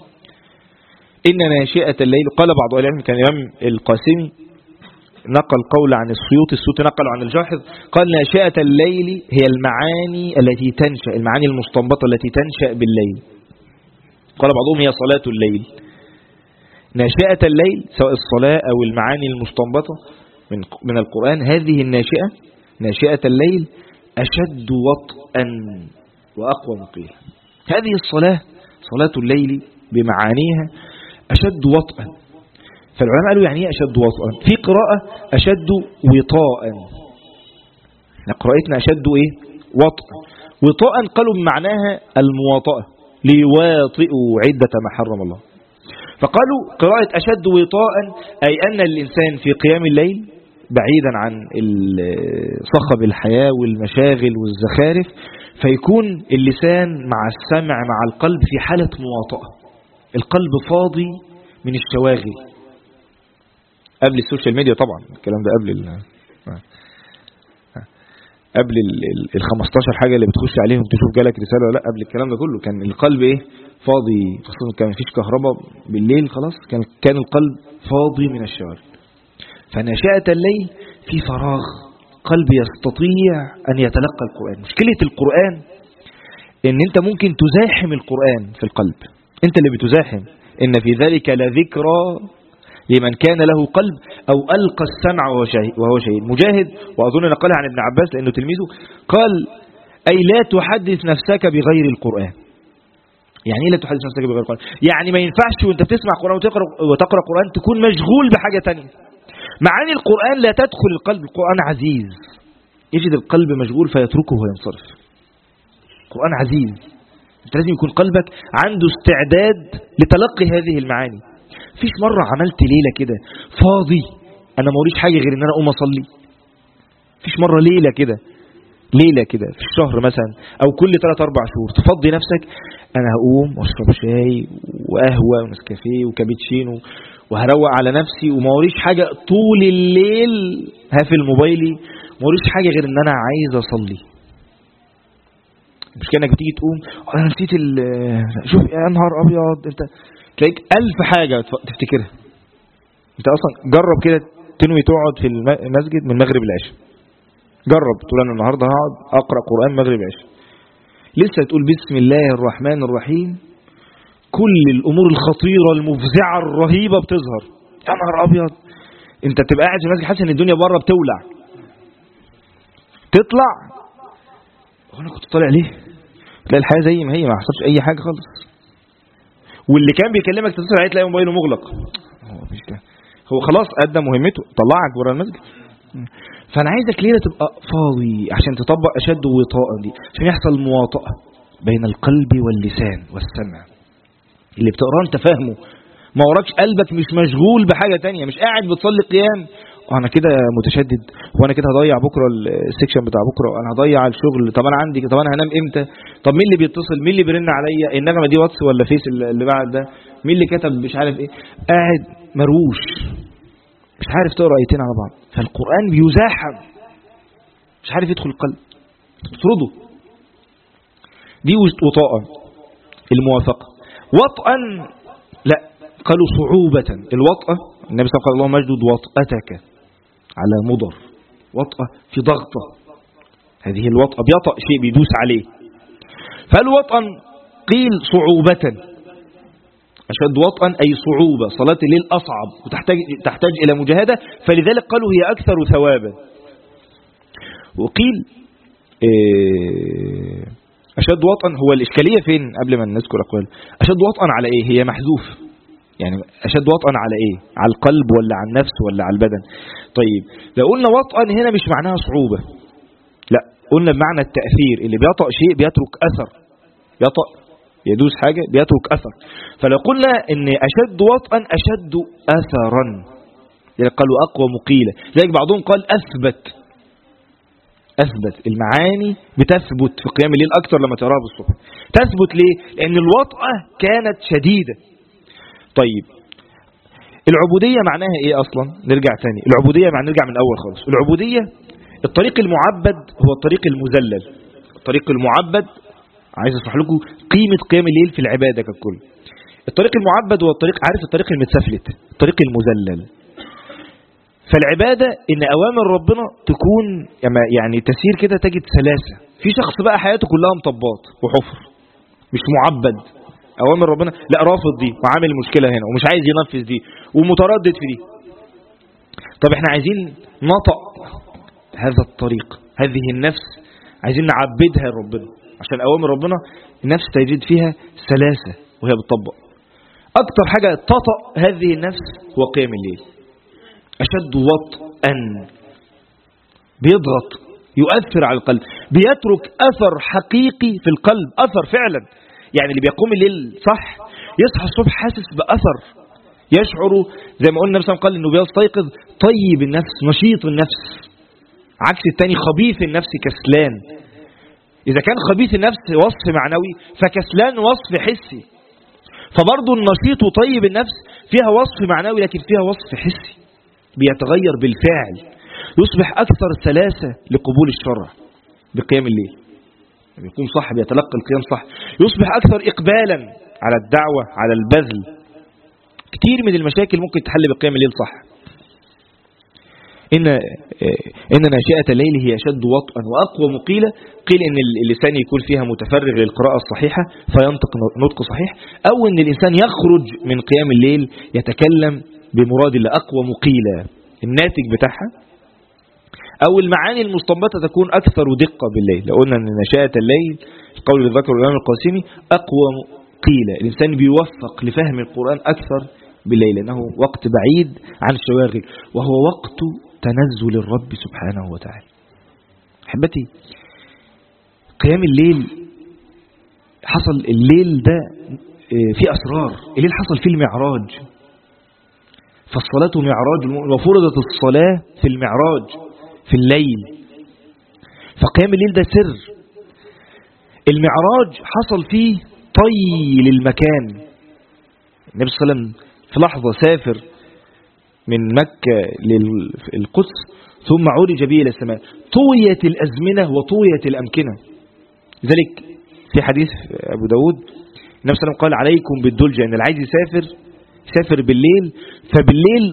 إن ناشئة الليل، قال بعض أهل العلم كان الإمام القاسمي نقل قول عن السيوطي نقل عن الجاحظ، قال ناشئة الليل هي المعاني التي تنشأ، المعاني المستنبطة التي تنشأ بالليل. قال بعضهم هي صلاة الليل. ناشئة الليل سواء الصلاة أو المعاني المستنبطة من القرآن، هذه الناشئة ناشئة الليل أشد وطئا وأقوى مقيلا. هذه الصلاة صلاة الليل بمعانيها أشد وطئا. فالعلماء قالوا يعني ايه أشد وطئا؟ في قراءة أشد وطاء، قراءتنا أشد إيه؟ وطئا. وطاء قالوا بمعناها المواطأة، ليواطئوا عدة ما حرم الله. فقالوا قراءة أشد وطاء أي أن الإنسان في قيام الليل بعيدا عن صخب الحياة والمشاغل والزخارف، فيكون اللسان مع السمع مع القلب في حالة مواطأة، القلب فاضي من الشواغل. قبل السوشيال ميديا طبعا، الكلام ده قبل ال 15 حاجة اللي بتخش عليهم تشوف جالك رسالة ولا لا. قبل الكلام ده كله كان القلب ايه؟ فاضي، خصوصا كان مفيش كهرباء بالليل، خلاص كان القلب فاضي من الشواغل. فناشئة الليل في فراغ، قلب يستطيع أن يتلقى القرآن. مشكلة القرآن ان انت ممكن تزاحم القرآن في القلب، انت اللي بتزاحم. ان في ذلك لذكرى لمن كان له قلب أو ألقى السمع وهو شهيد. مجاهد وأظن نقلها عن ابن عباس لأنه تلميذه، قال أي لا تحدث نفسك بغير القرآن. يعني إيه لا تحدث نفسك بغير القرآن؟ يعني ما ينفعش وانت بتسمع قرآن وتقرأ قرآن تكون مشغول بحاجة تانية. معاني القرآن لا تدخل القلب. القرآن عزيز، يجد القلب مشغول فيتركه وينصرف. القرآن عزيز، انت لازم يكون قلبك عنده استعداد لتلقي هذه المعاني. فيش مرة عملت ليلة كده فاضي انا موريش حاجة غير ان انا اقوم اصلي؟ فيش مرة ليلة كده في الشهر مثلا او كل 3-4 شهور تفضي نفسك انا هقوم واشرب شاي وقهوة ونسكافيه وكابتشينو وهروق على نفسي وموريش حاجة طول الليل هافل موبايلي، موريش حاجة غير ان انا عايز اصلي؟ مش كأنك بتيجي تقوم انا نسيت شوف يا نهار ابيض، انت تلاقيك 1000 حاجة تفتكرها. انت اصلا جرب كده تنوي تقعد في المسجد من مغرب العشاء، جرب تقول انا النهارده هقعد اقرا قرآن مغرب العشاء، لسه تقول بسم الله الرحمن الرحيم كل الامور الخطيرة المفزعة الرهيبة بتظهر. يا نهار ابيض، انت تبقى قاعد في المسجد حاسس ان الدنيا بره بتولع، تطلع وانا كنت طالع ليه؟ تلاقي الحياة زي ما هي، ما حصلش اي حاجة خالص. واللي كان بيكلمك تتصل عليه تلاقي موبايله مغلق، هو خلاص ادى مهمته، طلعك بره المسجد. فانا عايزك ليلة تبقى فاضي عشان تطبق اشد وطاء دي، عشان يحصل مواطأة بين القلب واللسان والسمع. اللي بتقراه انت فاهمه، ما وراكش قلبك مش مشغول بحاجة تانية، مش قاعد بتصلي قيام انا كده متشدد، وانا كده هضيع بكره السكشن بتاع بكره، وانا هضيع الشغل، طب انا عندي، طب انا هنام امتى، طب مين اللي بيتصل، مين اللي بيرن عليا، النغمه دي واتس ولا فيس اللي بعد ده، مين اللي كتب مش عارف ايه، قاعد مروش مش عارف تقرا ايتين على بعض. فالقرآن بيزاحم مش عارف يدخل القلب، تطرده. دي وطاء الموافقة. وطئا لا، قالوا صعوبة. الوطأة النبي صلى الله عليه وسلم قال اللهم اجدد وطأتك على مضر، وطأة في ضغطة، هذه الوطأة بيطأ شيء بيدوس عليه. فالوطأ قيل صعوبة، أشد وطئا أي صعوبة، صلاة الليل أصعب وتحتاج إلى مجاهدة، فلذلك قالوا هي أكثر ثوابا. وقيل أشد وطئا، هو الإشكالية فين قبل ما نذكر أقوال؟ أشد وطئا على إيه؟ هي محذوف، يعني أشد وطئا على إيه؟ على القلب ولا على النفس ولا على البدن؟ طيب لو قلنا وطئا هنا مش معناها صعوبة، لا، قلنا بمعنى التأثير، اللي بيطأ شيء بيترك أثر، يطأ يدوس حاجة بيترك أثر. فلو قلنا إن أشد وطئا أشد أثرا، يعني قالوا أقوى مقيلة، لذلك بعضهم قال أثبت المعاني بتثبت في قيام الليل أكثر لما تراها بالصبح. تثبت ليه؟ لأن الوطأة كانت شديدة. طيب العبودية معناها إيه أصلا؟ نرجع تاني، العبودية نرجع من أول خالص. العبودية الطريق المعبد هو الطريق المذلل. الطريق المعبد عايز أشرح لكم قيمة قيام الليل في العبادة ككل. الطريق المعبد هو الطريق، عارف الطريق المتسفلت، الطريق المذلل. فالعبادة إن أوامر ربنا تكون يعني تسير كده تجد سلاسة. في شخص بقى حياته كلها مطبات وحفر، مش معبد أوامر ربنا، لا رافض دي وعامل مشكلة هنا ومش عايز ينفذ دي ومتردد في دي. طب احنا عايزين نطأ هذا الطريق، هذه النفس عايزين نعبدها لربنا، عشان أوامر ربنا النفس تجد فيها سلاسة وهي بتطبق. أكتر حاجة تطأ هذه النفس هو قيام الليل. أشد وطئا، بيضغط، يؤثر على القلب، بيترك أثر حقيقي في القلب، أثر فعلا. يعني اللي بيقوم الليل صح يصحى الصبح حاسس بأثر، يشعر زي ما قلنا مثلا، قال إنه بيستيقظ طيب النفس نشيط النفس، عكس التاني خبيث النفس كسلان. إذا كان خبيث النفس وصف معنوي فكسلان وصف حسي، فبرضه النشيط وطيب النفس فيها وصف معنوي لكن فيها وصف حسي، بيتغير بالفعل، يصبح أكثر سلاسة لقبول الشرع بقيام الليل. بيقوم صح، بيتلقى القيام صح، يصبح أكثر إقبالا على الدعوة، على البذل. كتير من المشاكل ممكن تحل بقيام الليل صح. إن ناشئة الليل هي أشد وطئا وأقوى مقيلة. قيل إن اللسان يكون فيها متفرغ للقراءة الصحيحة فينطق نطق صحيح، أو إن الإنسان يخرج من قيام الليل يتكلم بمراد الله. أقوى مقيلة الناتج بتاعها أو المعاني المستنبطة تكون أكثر دقة بالليل. لو قلنا أن نشاءة الليل القول اللي ذكره الإمام القاسمي أقوى قيلة، الإنسان بيوفق لفهم القرآن أكثر بالليل لأنه وقت بعيد عن الشواغل، وهو وقت تنزل الرب سبحانه وتعالى. أحبتي قيام الليل حصل الليل ده في أسرار. الليل حصل فيه المعراج، فالصلاة معراج المؤمن، وفرضت الصلاة في المعراج في الليل. فقيام الليل ده سر. المعراج حصل فيه طي للمكان. النبي صلى الله عليه وسلم في لحظة سافر من مكة للقدس ثم عرج به إلى السماء، طويت الأزمنة وطويت الأمكنة. لذلك في حديث أبو داود النبي صلى الله عليه وسلم قال عليكم بالدلجة، إن اللي عايز يسافر بالليل، فبالليل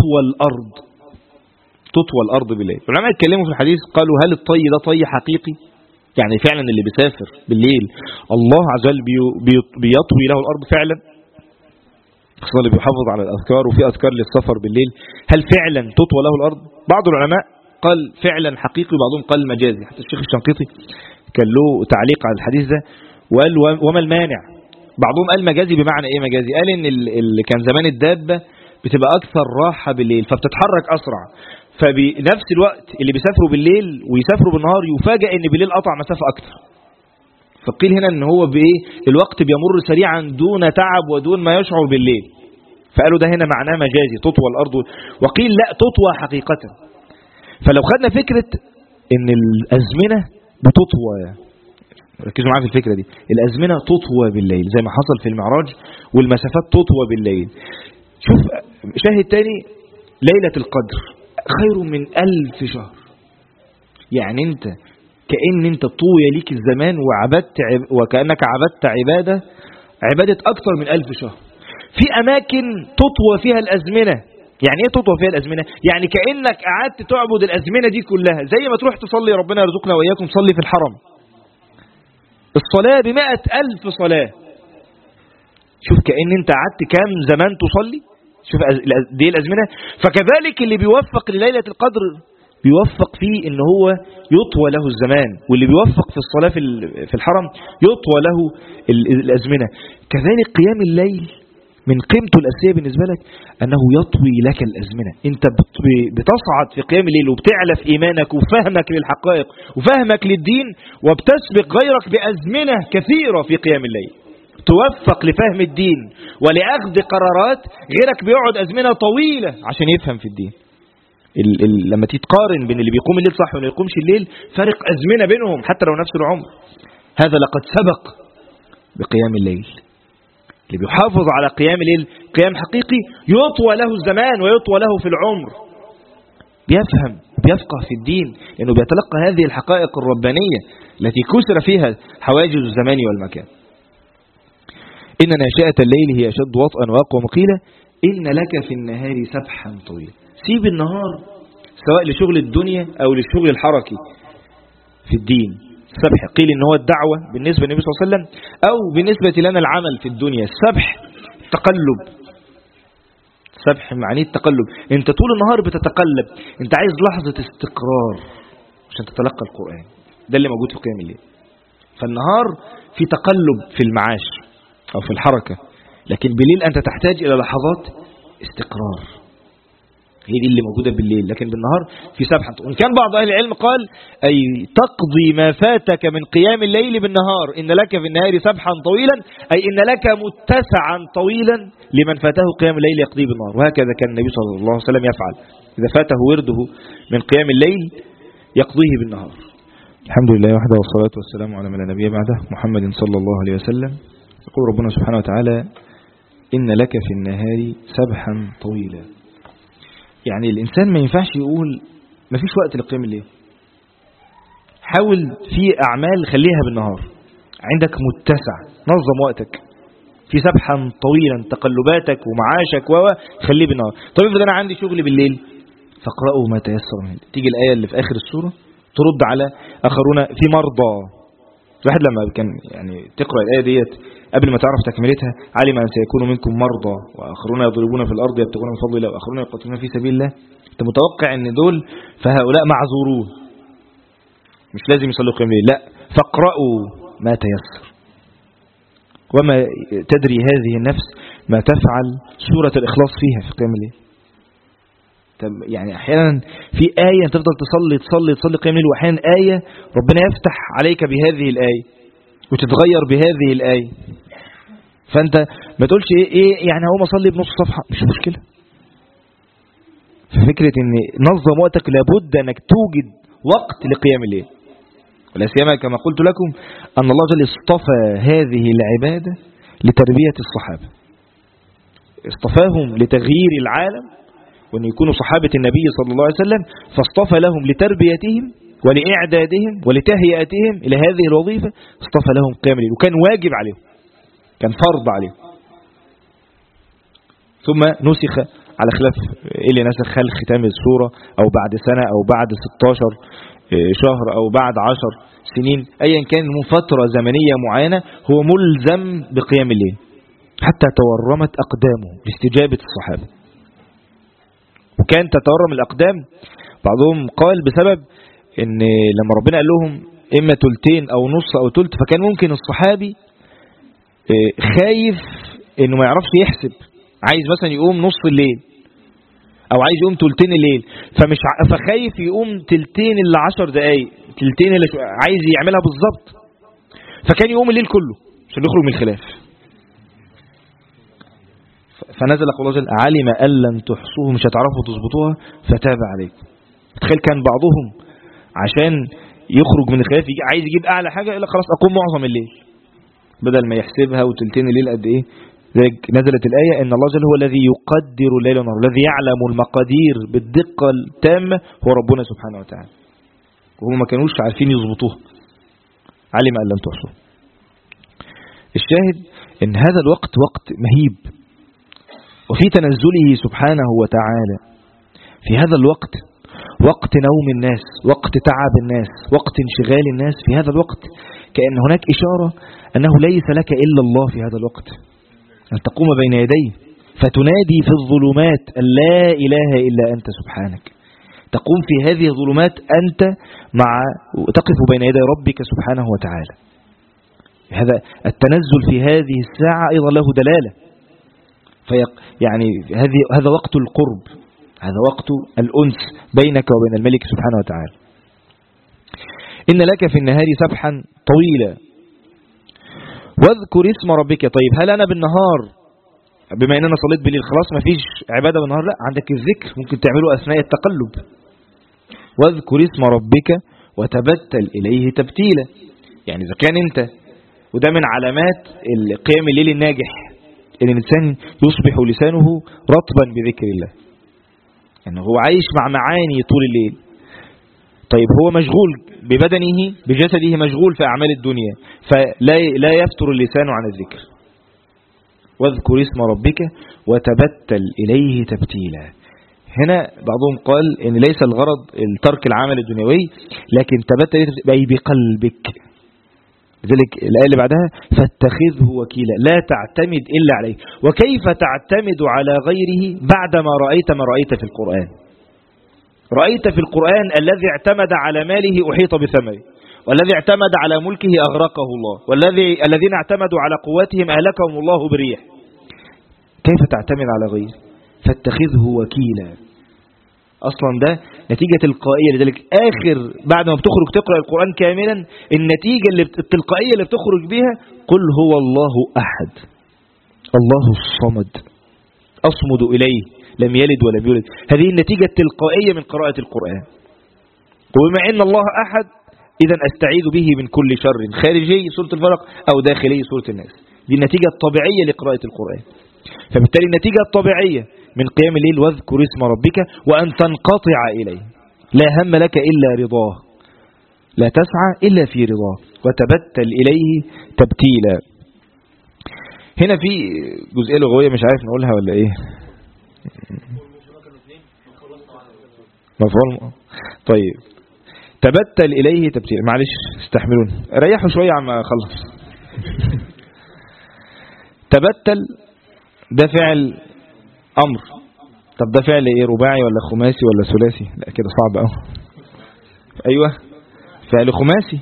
تطوى الأرض بالليل. العلماء اتكلموا في الحديث قالوا هل الطي ده طي حقيقي؟ يعني فعلا اللي بيسافر بالليل الله عز وجل بيطوي له الأرض فعلا، خصوصا اللي بيحافظ على الأذكار وفي أذكار للسفر بالليل، هل فعلا تطوى له الأرض؟ بعض العلماء قال فعلا حقيقي وبعضهم قال مجازي. حتى الشيخ الشنقيطي كان له تعليق على الحديث ده وقال وما المانع. بعضهم قال مجازي. بمعنى ايه مجازي؟ قال ان اللي كان زمان الدابة بتبقى أكثر راحة بالليل فبتتحرك أسرع، فبنفس الوقت اللي بيسافروا بالليل ويسافروا بالنهار يفاجئ ان بالليل قطع مسافة أكثر. فقيل هنا ان هو بايه الوقت بيمر سريعا دون تعب ودون ما يشعر بالليل، فقالوا ده هنا معناه مجازي تطوى الأرض. وقيل لا تطوى حقيقة. فلو خدنا فكرة ان الأزمنة بتطوى، ركزوا معايا في الفكرة دي، الأزمنة تطوى بالليل زي ما حصل في المعراج، والمسافات تطوى بالليل. شوف شاهد تاني، ليلة القدر خير من 1000 شهر. يعني انت كأن انت طوي ليك الزمان وكأنك عبدت عبادة أكثر من 1000 شهر. في أماكن تطوى فيها الأزمنة. يعني ايه تطوى فيها الأزمنة؟ يعني كأنك قعدت تعبد الأزمنة دي كلها، زي ما تروح تصلي، ربنا يرزقنا وإياكم صلي في الحرم، الصلاة ب100,000 صلاة. شوف كأن انت قعدت كام زمان تصلي. شوف دي الأزمنة. فكذلك اللي بيوفق لليلة القدر بيوفق فيه ان هو يطوى له الزمان، واللي بيوفق في الصلاة في الحرم يطوى له الأزمنة. كذلك قيام الليل من قيمته الأساسية بالنسبة لك أنه يطوي لك الأزمنة. أنت بتصعد في قيام الليل وبتعلى في إيمانك وفهمك للحقائق وفهمك للدين، وبتسبق غيرك بأزمنة كثيرة في قيام الليل توفق لفهم الدين ولأخذ قرارات. غيرك بيقعد أزمنة طويلة عشان يفهم في الدين. لما تتقارن بين اللي بيقوم الليل صح واللي يقومش الليل، فرق أزمنة بينهم حتى لو نفس العمر. هذا لقد سبق بقيام الليل. اللي بيحافظ على قيام الليل قيام حقيقي يطوى له الزمان ويطوى له في العمر، بيفهم بيفقه في الدين لأنه بيتلقى هذه الحقائق الربانية التي كسر فيها حواجز الزمان والمكان. إن ناشئة الليل هي أشد وطئا وأقوى مقيلة إن لك في النهار سبحا طويلا. سيب النهار سواء لشغل الدنيا أو للشغل الحركي في الدين. السبح قيل إن هو الدعوة بالنسبة للنبي صلى الله عليه وسلم، أو بالنسبة لنا العمل في الدنيا. السبح تقلب. السبح معنيه التقلب. أنت طول النهار بتتقلب، أنت عايز لحظة استقرار عشان تتلقى القرآن. ده اللي موجود في قيام الليل. فالنهار في تقلب في المعاش أو في الحركة، لكن بالليل أنت تحتاج إلى لحظات استقرار. هي دي اللي موجودة بالليل. لكن بالنهار في سبحة. وإن كان بعض أهل العلم قال أي تقضي ما فاتك من قيام الليل بالنهار. إن لك في النهار سبحا طويلا أي إن لك متسعا طويلا لمن فاته قيام الليل يقضي بالنهار. وهكذا كان النبي صلى الله عليه وسلم يفعل، إذا فاته ورده من قيام الليل يقضيه بالنهار. الحمد لله وحده والصلاة والسلام على من لا نبي بعده محمد صلى الله عليه وسلم. يقول ربنا سبحانه وتعالى إن لك في النهار سبحا طويلا. يعني الإنسان ما ينفعش يقول ما فيش وقت لقيام الليل. حاول في أعمال خليها بالنهار، عندك متسع، نظم وقتك في سبحا طويلا، تقلباتك ومعاشك خليه بالنهار. طيب إذا أنا عندي شغل بالليل فاقرأوا ما تيسر منه. تيجي الآية اللي في آخر السورة ترد على آخرون في مرضى. الواحد لما كان يعني تقرأ الآية ديت قبل ما تعرف تكملتها علم أن سيكون منكم مرضى وآخرون يضربون في الأرض يبتغون من فضل الله وآخرون يقاتلون في سبيل الله. أنت متوقع أن دول فهؤلاء معذورون مش لازم يصلوا قيام الليل. لا، فاقرأوا ما تيسر. وما تدري هذه النفس ما تفعل سورة الإخلاص فيها في قيام الليل. يعني أحيانا في آية تفضل تصلي قيام الليل، وأحيانا آية ربنا يفتح عليك بهذه الآية وتتغير بهذه الآية. فأنت ما تقولش إيه يعني هو أصلي بنص صفحة، مش مشكلة. ففكرة إن نظم وقتك، لابد أنك توجد وقت لقيام الليل، ولا سيما كما قلت لكم أن الله جل اصطفى هذه العبادة لتربية الصحابة، اصطفاهم لتغيير العالم وأن يكونوا صحابة النبي صلى الله عليه وسلم، فاصطفى لهم لتربيتهم ولإعدادهم ولتهيئتهم إلى هذه الوظيفة، اصطفى لهم قيام الليل، وكان واجب عليهم، كان فرض عليهم. ثم نسخ على خلاف اللي نسخ هل ختام السورة أو بعد سنة أو بعد 16 شهر أو بعد 10 سنين، أيا كان من فترة زمنية معينة هو ملزم بقيام الليل، حتى تورمت أقدامه باستجابة الصحابة. وكان تتورم الأقدام بعضهم قال بسبب إن لما ربنا قال لهم إما تلتين أو نص أو تلت، فكان ممكن الصحابي خايف إنه ما يعرفش يحسب، عايز مثلا يقوم نص الليل او عايز يقوم تلتين الليل، فخايف يقوم تلتين اللي 10 دقايق، تلتين اللي عايز يعملها بالظبط، فكان يقوم الليل كله عشان يخرج من الخلاف. فنزل قول الله جل علم أن لن تحصوه، مش هتعرفوا تظبطوها فتاب عليكم. تخيل كان بعضهم عشان يخرج من الخلاف عايز يجيب اعلى حاجه، يقول لك خلاص اقوم معظم الليل بدل ما يحسبها وتلتين الليل قد ايه. نزلت الآية إن الله جل هو الذي يقدر الليل والنهار، الذي يعلم المقادير بالدقة التامة هو ربنا سبحانه وتعالى، وهم ما كانوش عارفين يظبطوها، علم أن لم تحصوا. الشاهد إن هذا الوقت وقت مهيب، وفي تنزله سبحانه وتعالى في هذا الوقت وقت نوم الناس، وقت تعب الناس، وقت انشغال الناس. في هذا الوقت كأن هناك إشارة أنه ليس لك إلا الله في هذا الوقت، أن تقوم بين يديه فتنادي في الظلمات أن لا إله إلا أنت سبحانك. تقوم في هذه الظلمات أنت تقف بين يدي ربك سبحانه وتعالى. هذا التنزل في هذه الساعة أيضا له دلالة، يعني هذا وقت القرب، هذا وقت الأنس بينك وبين الملك سبحانه وتعالى. إن لك في النهار سبحا طويلا واذكر اسم ربك. طيب هل أنا بالنهار بما أن أنا صليت بالليل خلاص ما فيش عبادة بالنهار؟ لا، عندك الذكر ممكن تعمله أثناء التقلب. واذكر اسم ربك وتبتل إليه تبتيلا. يعني إذا كان أنت، وده من علامات القيام الليل الناجح، إن الإنسان يصبح لسانه رطبا بذكر الله، يعني هو عايش مع معاني طول الليل. طيب هو مشغول ببدنه بجسده، مشغول في أعمال الدنيا، فلا يفتر اللسان عن الذكر. واذكر اسم ربك وتبتل إليه تبتيلا. هنا بعضهم قال إن ليس الغرض ترك العمل الدنيوي، لكن تبتل أي بقلبك. لذلك الآية اللي بعدها فاتخذه وكيلا، لا تعتمد إلا عليه. وكيف تعتمد على غيره بعدما رأيت ما رأيت في القرآن؟ رأيت في القرآن الذي اعتمد على ماله أحيط بثمره، والذي اعتمد على ملكه أغرقه الله، والذين اعتمدوا على قواتهم أهلكهم الله بالريح. كيف تعتمد على غيره؟ فاتخذه وكيلا. أصلا ده نتيجة تلقائية. لذلك آخر بعد ما بتخرج تقرأ القرآن كاملا، النتيجة التلقائية اللي بتخرج بها قل هو الله أحد الله الصمد أصمد إليه لم يلد ولم يولد. هذه النتيجة التلقائية من قراءة القرآن. وبما أن الله أحد إذن أستعيذ به من كل شر خارجي سورة الفلق أو داخلي سورة الناس. دي النتيجة الطبيعية لقراءة القرآن. فبالتالي النتيجة الطبيعية من قيام الليل واذكر اسم ربك وأن تنقطع إليه، لا هم لك إلا رضاه، لا تسعى إلا في رضاه، وتبتل إليه تبتيلا. هنا في جزئية لغوية مش عارف نقولها ولا إيه. مفهوم. طيب تبتل إليه تبتيلا. معلش استحملون، ريحوا شوية عما أخلص. تبتل ده فعل أمر. طب ده فعل إيه، رباعي ولا خماسي ولا ثلاثي؟ لا كده صعب أوي. أيوة فعل خماسي.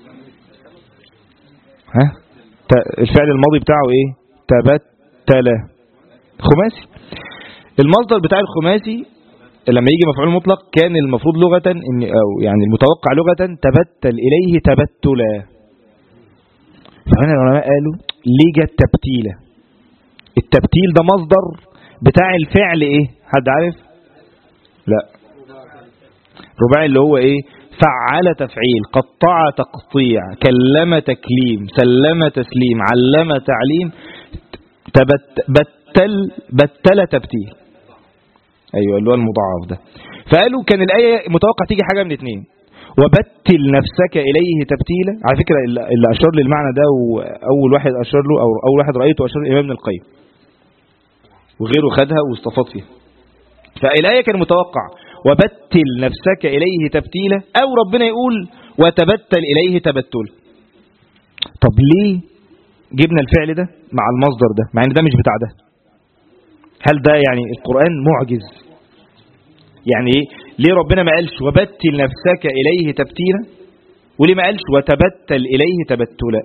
ها الفعل الماضي بتاعه إيه؟ تبتل، خماسي. المصدر بتاع الخماسي لما يجي مفعول مطلق كان المفروض لغة إن أو يعني المتوقع لغة تبتل إليه تبتلا. فهنا العلماء قالوا ليه جت تبتيلة؟ التبتيل ده مصدر بتاع الفعل إيه؟ حد عارف؟ لا، رباعي اللي هو إيه؟ فعل تفعيل، قطع تقطيع، كلم تكليم، سلم تسليم، علم تعليم، بتل تبتيل. ايوه اللي هو المضاعف ده. فقالوا كان الآية متوقع تيجي حاجة من اتنين، وبتل نفسك إليه تبتيلا. على فكرة اللي أشار للمعنى ده وأول واحد أشار له أو أول واحد رأيته أشار الإمام ابن القيم، وغيره خدها واستفاض فيها. فالآية كان متوقع وبتل نفسك إليه تبتيلا، أو ربنا يقول وتبتل إليه تبتل. طب ليه جبنا الفعل ده مع المصدر ده مع ان ده مش بتاع ده؟ هل ده يعني القرآن معجز؟ يعني ايه؟ ليه ربنا ما قالش وبتل نفسك إليه تبتيلا، وليه ما قالش وتبتل إليه تبتلا؟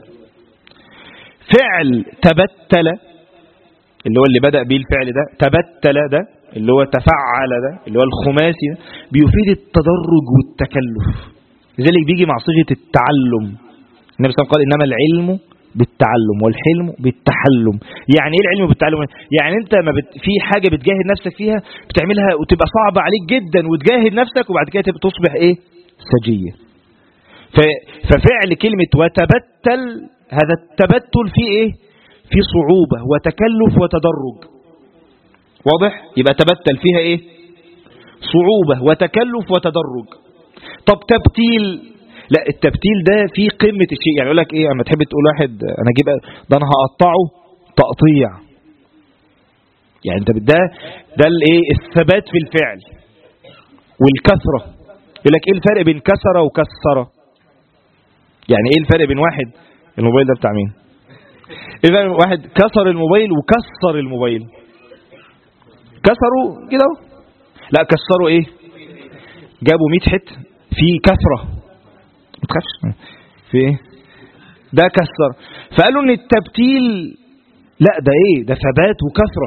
فعل تبتل اللي هو اللي بدأ به الفعل ده، تبتل ده اللي هو تفعل ده اللي هو الخماسي ده، بيفيد التدرج والتكلف، لذلك بيجي مع صيغة التعلم. النبي صلى الله عليه وسلم قال إنما العلم بالتعلم والحلم بالتحلم. يعني ايه العلم بالتعلم؟ يعني انت ما في حاجة بتجاهد نفسك فيها بتعملها وتبقى صعبة عليك جدا وتجاهد نفسك وبعد كده تبقى تصبح ايه؟ سجية. ففعل كلمة وتبتل، هذا التبتل فيه ايه؟ في صعوبة وتكلف وتدرج. واضح؟ يبقى تبتل فيها ايه؟ صعوبة وتكلف وتدرج. طب تبتيل، لا التبتيل ده فيه قمة الشيء. يعني يقول لك ايه، اما تحب تقول واحد انا اجيب ده انا هقطعه تقطيع، يعني انت ده الايه؟ الثبات في الفعل والكثرة. يقول لك ايه الفرق بين كسر وكسر؟ يعني ايه الفرق بين واحد الموبايل ده بتاع مين؟ ايه واحد كسر الموبايل وكسر الموبايل؟ كسروا كده، لا كسروا ايه؟ جابوا 100 حته في كثرة، ما تخافش في ايه؟ ده كسر. فقالوا ان التبتيل لا ده ايه؟ ده ثبات وكثرة،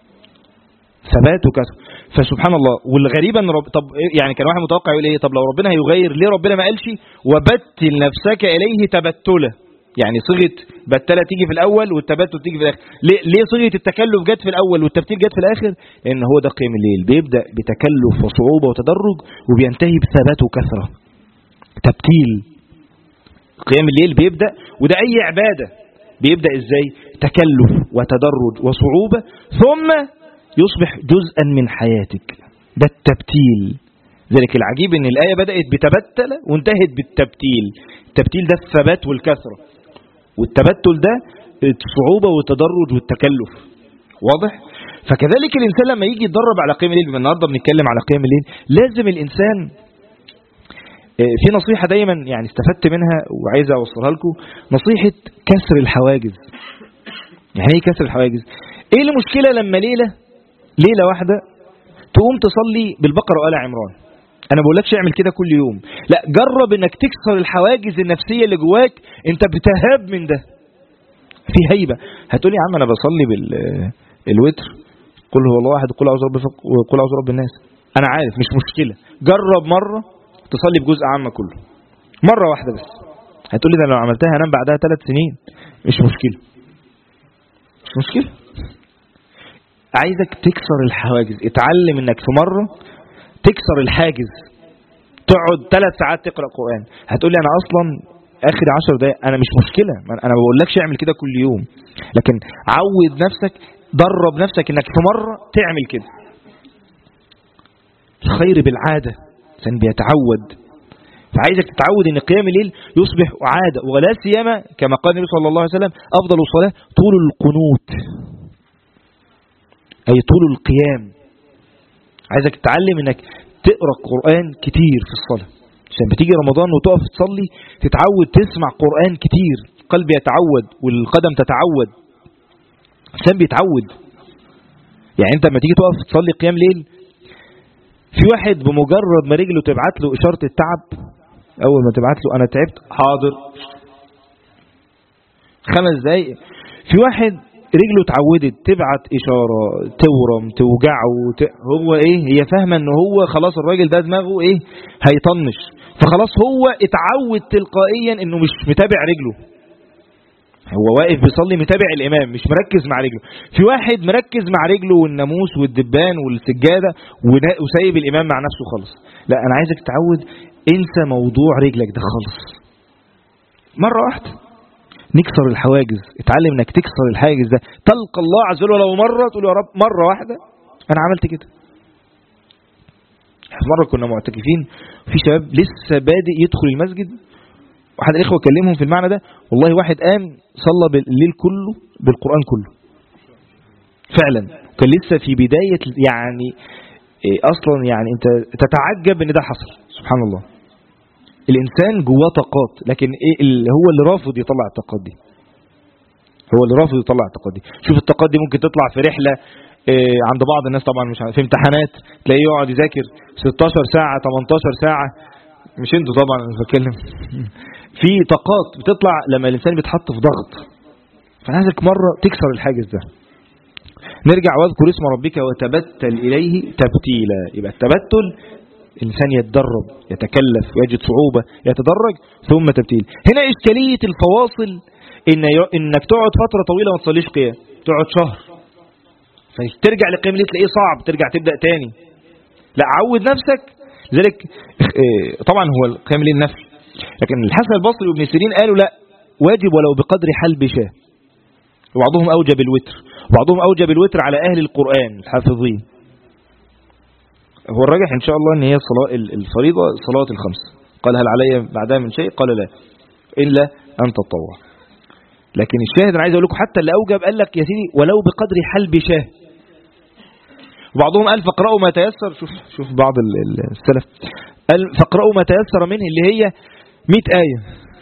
ثبات وكثرة. فسبحان الله. والغريب ان طب يعني كان واحد متوقع يقول ايه؟ طب لو ربنا هيغير ليه ربنا ما قالش وبتل نفسك اليه تبتله؟ يعني صيغه بتله تيجي في الاول والتبتل تيجي في الاخر. ليه صيغه التكلف جت في الاول والتبتيل جت في الاخر؟ لان هو ده قيام الليل، بيبدا بتكلف وصعوبه وتدرج وبينتهي بثبات وكثره. تبتيل قيام الليل بيبدا، وده اي عباده بيبدا ازاي؟ تكلف وتدرج وصعوبه ثم يصبح جزءا من حياتك. ده التبتيل. ذلك العجيب ان الايه بدات بتبتل وانتهت بالتبتيل. التبتيل ده الثبات والكثره، والتبتل ده الصعوبة والتدرج والتكلف. واضح؟ فكذلك الإنسان لما يجي يتدرب على قيام الليل، النهارده بنتكلم على قيام الليل، لازم الإنسان في نصيحة دايما يعني استفدت منها وعايز أوصلها لكم، نصيحة كسر الحواجز. يعني ايه كسر الحواجز؟ ايه المشكلة لما ليلة واحدة تقوم تصلي بالبقرة وآل عمران؟ انا بقولكش اعمل كده كل يوم، لا جرب انك تكسر الحواجز النفسية اللي جواك. انت بتهاب من ده، في هيبة. هتقولي يا عم انا بصلي بالوتر قل هو الله واحد قل اعوذ برب الناس. انا عارف مش مشكلة، جرب مرة تصلي بجزء عامة كله مرة واحدة بس. هتقولي ده لو عملتها هنام بعدها 3 سنين. مش مشكلة، مش مشكلة. عايزك تكسر الحواجز. اتعلم انك في مرة تكسر الحاجز، تقعد 3 ساعات تقرأ قرآن. هتقولي انا اصلا اخر 10 دقائق. انا مش مشكلة، انا ما بقولكش اعمل كده كل يوم، لكن عود نفسك، درب نفسك انك في مرة تعمل كده. الخير بالعادة، الانسان بيتعود. فعايزك تتعود ان قيام الليل يصبح عادة، ولا سيما كما قال النبي صلى الله عليه وسلم افضل الصلاة طول القنوت، اي طول القيام. عايزك تتعلم انك تقرأ قرآن كتير في الصلاة، عشان بتيجي رمضان وتقف تصلي تتعود تسمع قرآن كتير. القلب يتعود والقدم تتعود، عشان بيتعود. يعني انت لما تيجي تقف تصلي قيام ليل، في واحد بمجرد ما رجله تبعت له إشارة التعب، أول ما تبعت له أنا تعبت، حاضر 5 دقايق. في واحد رجله اتعودت تبعت اشاره تورم توجعه هو ايه، هي فاهمه ان هو خلاص الراجل ده دماغه ايه هيطنش، فخلاص هو اتعود تلقائيا انه مش متابع رجله، هو واقف بيصلي متابع الامام مش مركز مع رجله. في واحد مركز مع رجله والناموس والدبان والسجاده وسايب الامام مع نفسه خالص. لا انا عايزك تتعود انسى موضوع رجلك ده خالص، مره واحده نكسر الحواجز، اتعلم انك تكسر الحاجز ده، تلقى الله عز وجل لو مره تقول يا رب مره واحده انا عملت كده. مره كنا معتكفين في شباب لسه بادئ يدخل المسجد، واحد الاخوه كلمهم في المعنى ده، والله واحد قام صلى بالليل كله بالقران كله فعلا، كان لسه في بدايه يعني اصلا يعني انت تتعجب ان ده حصل. سبحان الله، الانسان جواه طاقات، لكن ايه اللي هو اللي رافض يطلع الطاقات دي، هو اللي رافض يطلع الطاقات دي. شوف الطاقات دي ممكن تطلع في رحله عند بعض الناس طبعا، مش في امتحانات تلاقيه يقعد يذاكر 16 ساعه 18 ساعه، مش انتوا طبعا انا بتكلم في طاقات بتطلع لما الانسان بيتحط في ضغط، فانا عايزك مره تكسر الحاجز ده. نرجع واذكر اسم ربك وتبتل اليه تبتيلا. يبقى التبتل الانسان يتدرب يتكلف ويجد صعوبه يتدرج ثم تبتيل. هنا اشكاليه الفواصل انك تقعد فتره طويله ما تصليش قيام، تقعد شهر فترجع لقيام الليل تلاقيه صعب، ترجع تبدا تاني. لا عود نفسك. لذلك طبعا هو القيام الليل نفل، لكن الحسن البصري وابن سيرين قالوا لا واجب ولو بقدر حلب شاه، وبعضهم اوجب الوتر، وبعضهم اوجب الوتر على اهل القران الحافظين. هو الراجح ان شاء الله ان هي الصلاه الفريضه صلاه الخمس. قال هل علي بعدها من شيء؟ قال لا الا ان تطوع. لكن الشاهد انا عايز اقول لكم حتى اللي اوجب قال لك يا سيدي ولو بقدر حلب شاه، وبعضهم قال فاقرأوا ما تيسر. شوف بعض السلف قال فاقرأوا ما تيسر منه اللي هي 100 آية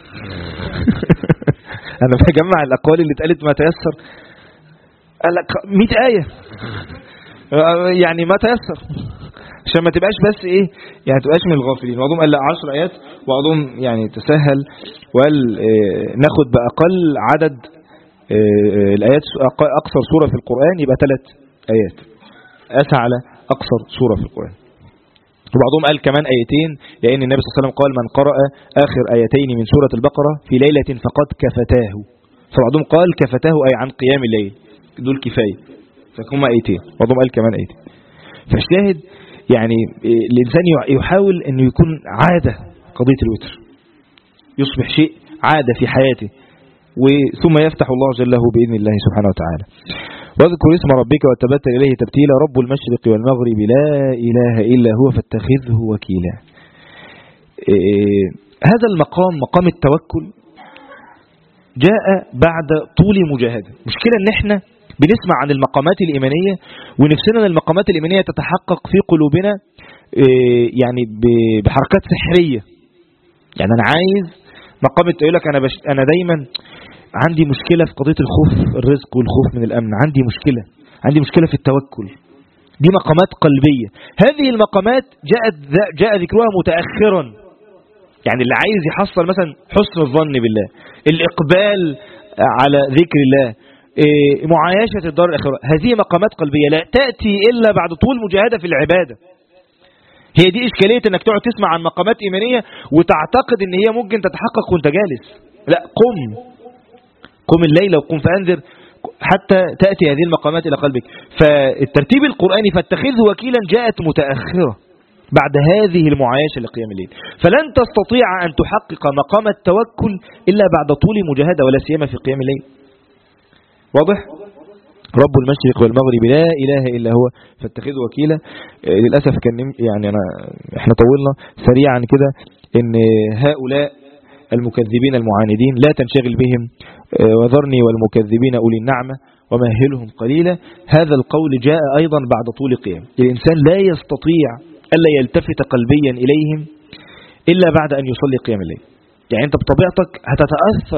أنا بجمع الأقوال اللي اتقالت ما تيسر، قال لك 100 آية يعني ما تيسر عشان ما تبقاش بس إيه يعني تبقاش من الغافلين. بعضهم قال لا 10 آيات، وبعضهم يعني تسهل وقال ناخد بأقل عدد الآيات، أقصر سورة في القرآن يبقى 3 آيات، أسعى على أقصر سورة في القرآن. وبعضهم قال كمان آيتين، لأن النبي صلى الله عليه وسلم قال من قرأ آخر آيتين من سورة البقرة في ليلة فقد كفتاه، فبعضهم قال كفتاه أي عن قيام الليل، دول كفاية فهم آيتين، بعضهم قال كمان آيتين. فالشاهد يعني الإنسان يحاول أنه يكون عادة قضية الوتر، يصبح شيء عادة في حياته، ثم يفتح الله جل له بإذن الله سبحانه وتعالى. واذكر اسم ربك وتبتل إليه تبتيلا رب المشرق والمغرب لا إله إلا هو فاتخذه وكيلا. هذا المقام مقام التوكل جاء بعد طول مجاهدة. مشكلة ان احنا بنسمع عن المقامات الإيمانية ونفسنا ان المقامات الإيمانية تتحقق في قلوبنا يعني بحركات سحرية. يعني انا عايز مقام يقول لك انا دايما عندي مشكلة في قضية الخوف الرزق والخوف من الأمن، عندي مشكلة في التوكل. دي مقامات قلبية. هذه المقامات جاء ذكرها متأخرا، يعني اللي عايز يحصل مثلا حسن الظن بالله، الإقبال على ذكر الله، معايشة الدار الآخرة، هذه مقامات قلبية لا تأتي إلا بعد طول مجاهدة في العبادة. هي دي إشكالية انك تقعد تسمع عن مقامات إيمانية وتعتقد ان هي ممكن تتحقق وانت جالس. لا، قم الليل وقم فأنذر حتى تأتي هذه المقامات إلى قلبك. فالترتيب القرآني فاتخذه وكيلا جاءت متأخرة بعد هذه المعايشة لقيام الليل، فلن تستطيع أن تحقق مقام التوكل إلا بعد طول مجاهدة ولا سيما في قيام الليل. واضح؟ رب المشرق والمغرب لا إله إلا هو فاتخذه وكيلا. للأسف كان يعني احنا طولنا سريعا كده ان هؤلاء المكذبين المعاندين لا تنشغل بهم، وذرني والمكذبين أولي النعمة ومهلهم قليلا. هذا القول جاء أيضا بعد طول قيام. الإنسان لا يستطيع ألا يلتفت قلبيا إليهم إلا بعد أن يصلي قيام الليل. يعني أنت بطبيعتك هتتأثر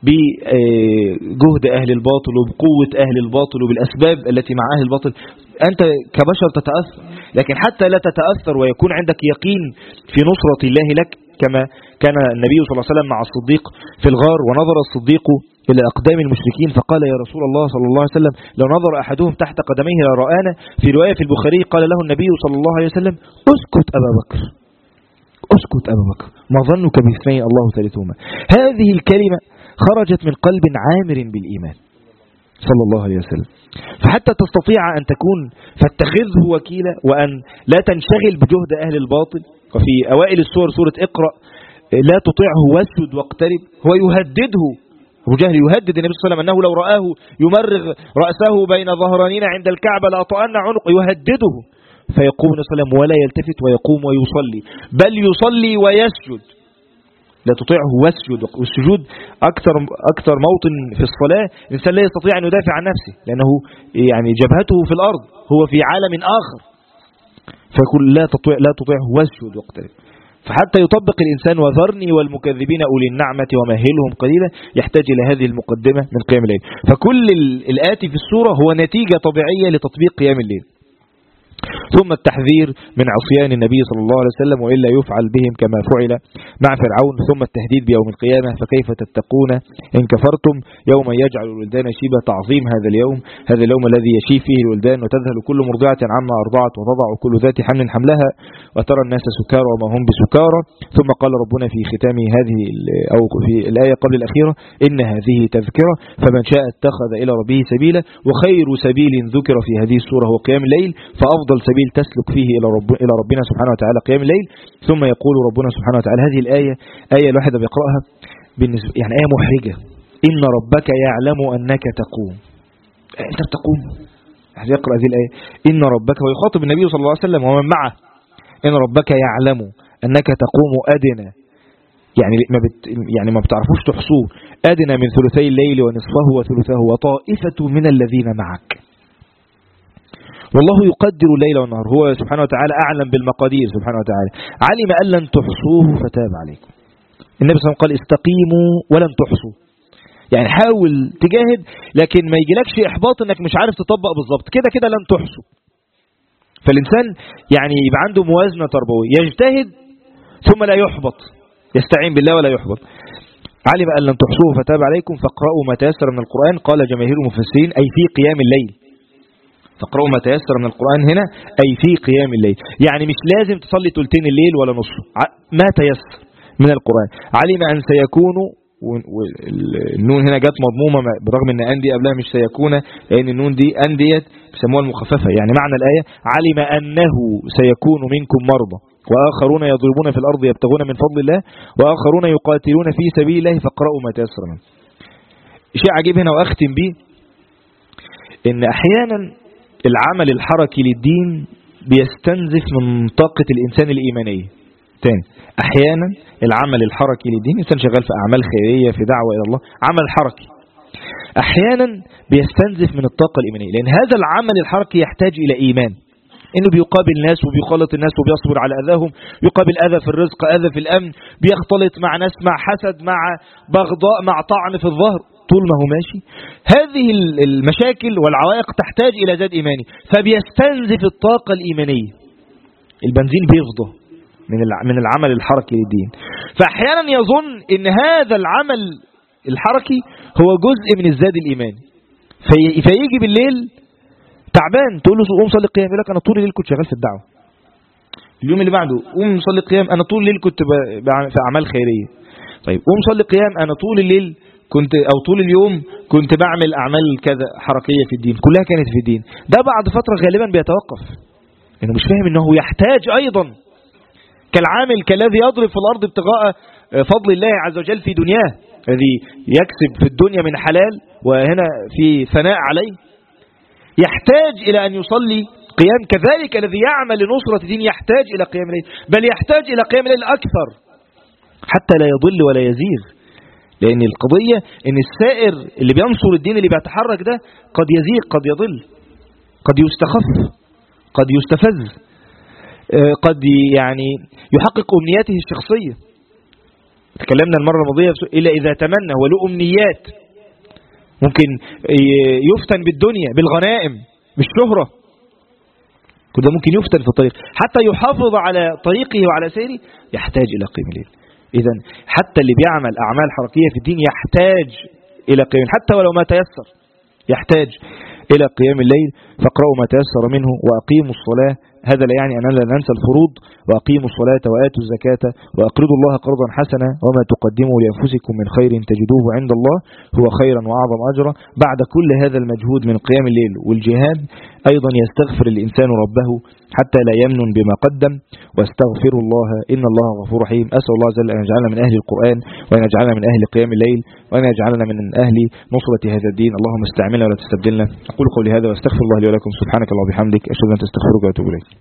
بجهد أهل الباطل وبقوة أهل الباطل وبالأسباب التي مع أهل الباطل، أنت كبشر تتأثر، لكن حتى لا تتأثر ويكون عندك يقين في نصرة الله لك كما كان النبي صلى الله عليه وسلم مع الصديق في الغار، ونظر الصديق إلى أقدام المشركين فقال يا رسول الله صلى الله عليه وسلم لو نظر أحدهم تحت قدميه لرآنا. في رواية في البخاري قال له النبي صلى الله عليه وسلم اسكت أبا بكر، اسكت أبا بكر، ما ظنك باثنين الله ثالثهما. هذه الكلمة خرجت من قلب عامر بالإيمان صلى الله عليه وسلم. فحتى تستطيع أن تكون فاتخذه وكيلا، وأن لا تنشغل بجهد أهل الباطل. وفي أوائل السور سورة اقرأ لا تطيعه واسجد واقترب، هو يهدده، أبو جهل يهدد النبي صلى الله عليه وسلم أنه لو رآه يمرغ رأسه بين ظهرانين عند الكعبة لأطأن عنقه، يهدده. فيقوم النبي صلى الله عليه وسلم ولا يلتفت ويقوم ويصلي، بل يصلي ويسجد. لا تطيعه واسجد، والسجود أكثر موطن في الصلاة الإنسان لا يستطيع أن يدافع عن نفسه، لأنه يعني جبهته في الأرض، هو في عالم آخر. فيقول لا تطيعه واسجد واقترب. فحتى يطبق الإنسان وذرني والمكذبين أولي النعمة ومهلهم قليلا، يحتاج إلى هذه المقدمة من قيام الليل. فكل الآتي في السورة هو نتيجة طبيعية لتطبيق قيام الليل. ثم التحذير من عصيان النبي صلى الله عليه وسلم وإلا يفعل بهم كما فعل مع فرعون. ثم التهديد بيوم القيامة فكيف تتقون إن كفرتم يوم يجعل الولدان شيبا، تعظيم هذا اليوم الذي يشيب فيه الولدان وتذهل كل مرضعة عما أرضعت وتضع كل ذات حمل حملها وترى الناس سكارى وما هم بسكارى. ثم قال ربنا في ختام هذه أو في الآية قبل الأخيرة إن هذه تذكرة فمن شاء اتخذ إلى ربه سبيلا. وخير سبيل ذكر في هذه السورة هو قيام الليل، فأفضل سبيل تسلك فيه إلى ربنا سبحانه وتعالى قيام الليل. ثم يقول ربنا سبحانه وتعالى هذه الآية آية الواحد بيقرأها يعني آية محرجة. إن ربك يعلم أنك تقوم، أنت بتقوم. يقرأ هذه الآية إن ربك، ويخاطب النبي صلى الله عليه وسلم ومن معه، إن ربك يعلم أنك تقوم أدنى، يعني ما بتعرفوش تحصوه، أدنى من ثلثي الليل ونصفه وثلثه وطائفة من الذين معك. والله يقدر الليل والنهار، هو سبحانه وتعالى أعلم بالمقادير سبحانه وتعالى، علم أن لن تحصوه فتاب عليكم. النبي صلى الله عليه وسلم قال استقيموا ولن تحصوا، يعني حاول تجاهد لكن ما يجيلكش إحباط انك مش عارف تطبق بالظبط، كده لن تحصوا. فالإنسان يعني يبقى عنده موازنة تربوية، يجتهد ثم لا يحبط، يستعين بالله ولا يحبط. علم أن لن تحصوه فتاب عليكم فاقرأوا ما تيسر من القرآن. قال جماهير المفسرين أي في قيام الليل، فاقرأوا ما تيسر من القرآن هنا أي في قيام الليل، يعني مش لازم تصلي ثلثين الليل ولا نصه، ما تيسر من القرآن. علم أن سيكونوا، والنون هنا جت مضمومة برغم أن أندي قبلها مش سيكون، لأن النون دي أنديت بيسموها المخففة. يعني معنى الآية علم أنه سيكون منكم مرضى وآخرون يضربون في الأرض يبتغون من فضل الله وآخرون يقاتلون في سبيل الله فاقرأوا ما تيسر منه. شيء عجيب هنا وأختم به، إن أحيانا العمل الحركي للدين بيستنزف من طاقة الإنسان الإيمانية. تاني، أحيانا العمل الحركي للدين، إنسان شغال في أعمال خيرية في دعوة إلى الله، عمل حركي أحيانا بيستنزف من الطاقة الإيمانية، لأن هذا العمل الحركي يحتاج إلى إيمان، إنه بيقابل الناس وبيخالط الناس وبيصبر على أذاهم، يقابل أذى في الرزق، أذى في الأمن، بيختلط مع ناس، مع حسد، مع بغضاء، مع طعن في الظهر. طول ما هو ماشي هذه المشاكل والعوائق تحتاج إلى زاد إيماني، فبيستنزف الطاقة الإيمانية، البنزين بيفضى من العمل الحركي للدين. فأحيانا يظن إن هذا العمل الحركي هو جزء من الزاد الإيماني، فيجي بالليل تعبان تقول له قوم صلي قيام، يقول لك أنا طول الليل كنت شغال في الدعوة. اليوم اللي بعده قوم صلي قيام، أنا طول الليل كنت في أعمال خيرية. طيب قوم صلي قيام، أنا طول الليل كنت أو طول اليوم كنت بعمل أعمال كذا حركية في الدين، كلها كانت في الدين. ده بعد فترة غالبا بيتوقف، إنه مش فاهم إنه يحتاج أيضا كالعامل كالذي يضرب في الأرض ابتغاء فضل الله عز وجل في دنياه، الذي يكسب في الدنيا من حلال وهنا في ثناء عليه، يحتاج إلى أن يصلي قيام. كذلك الذي يعمل لنصرة الدين يحتاج إلى قيام الليل، بل يحتاج إلى قيام الليل أكثر حتى لا يضل ولا يزيغ. لأن القضية إن السائر اللي بينصر الدين اللي بيتحرك ده قد يزيغ، قد يضل، قد يستخف، قد يستفز، قد يعني يحقق أمنياته الشخصية. تكلمنا المرة الماضية إلا إذا تمنى وله أمنيات، ممكن يفتن بالدنيا بالغنائم بالشهرة، كل ده ممكن يفتن في الطريق. حتى يحافظ على طريقه وعلى سيره يحتاج إلى قيام الليل. إذن حتى اللي بيعمل أعمال حركية في الدين يحتاج إلى قيام، حتى ولو ما تيسر يحتاج إلى قيام الليل، فاقرأوا ما تيسر منه وأقيموا الصلاة. هذا لا يعني أننا لا ننسى الفروض. وأقيموا الصلاة وآتوا الزكاة وأقرضوا الله قرضا حسنا وما تقدموا لأنفسكم من خير تجدوه عند الله هو خيرا وأعظم أجرا. بعد كل هذا المجهود من قيام الليل والجهاد أيضا يستغفر الإنسان ربه حتى لا يمنن بما قدم، واستغفر الله إن الله غفور رحيم. أسأل الله عز وجل أن يجعلنا من أهل القرآن، وأن يجعلنا من أهل قيام الليل، وأن يجعلنا من أهل نصرة هذا الدين. اللهم استعملنا ولا تستبدلنا. أقول قولي هذا واستغفر الله لي ولكم. سبحانك اللهم وبحمدك، أشهد أن لا إله إلا أنت، أستغفرك وأتوب إليك.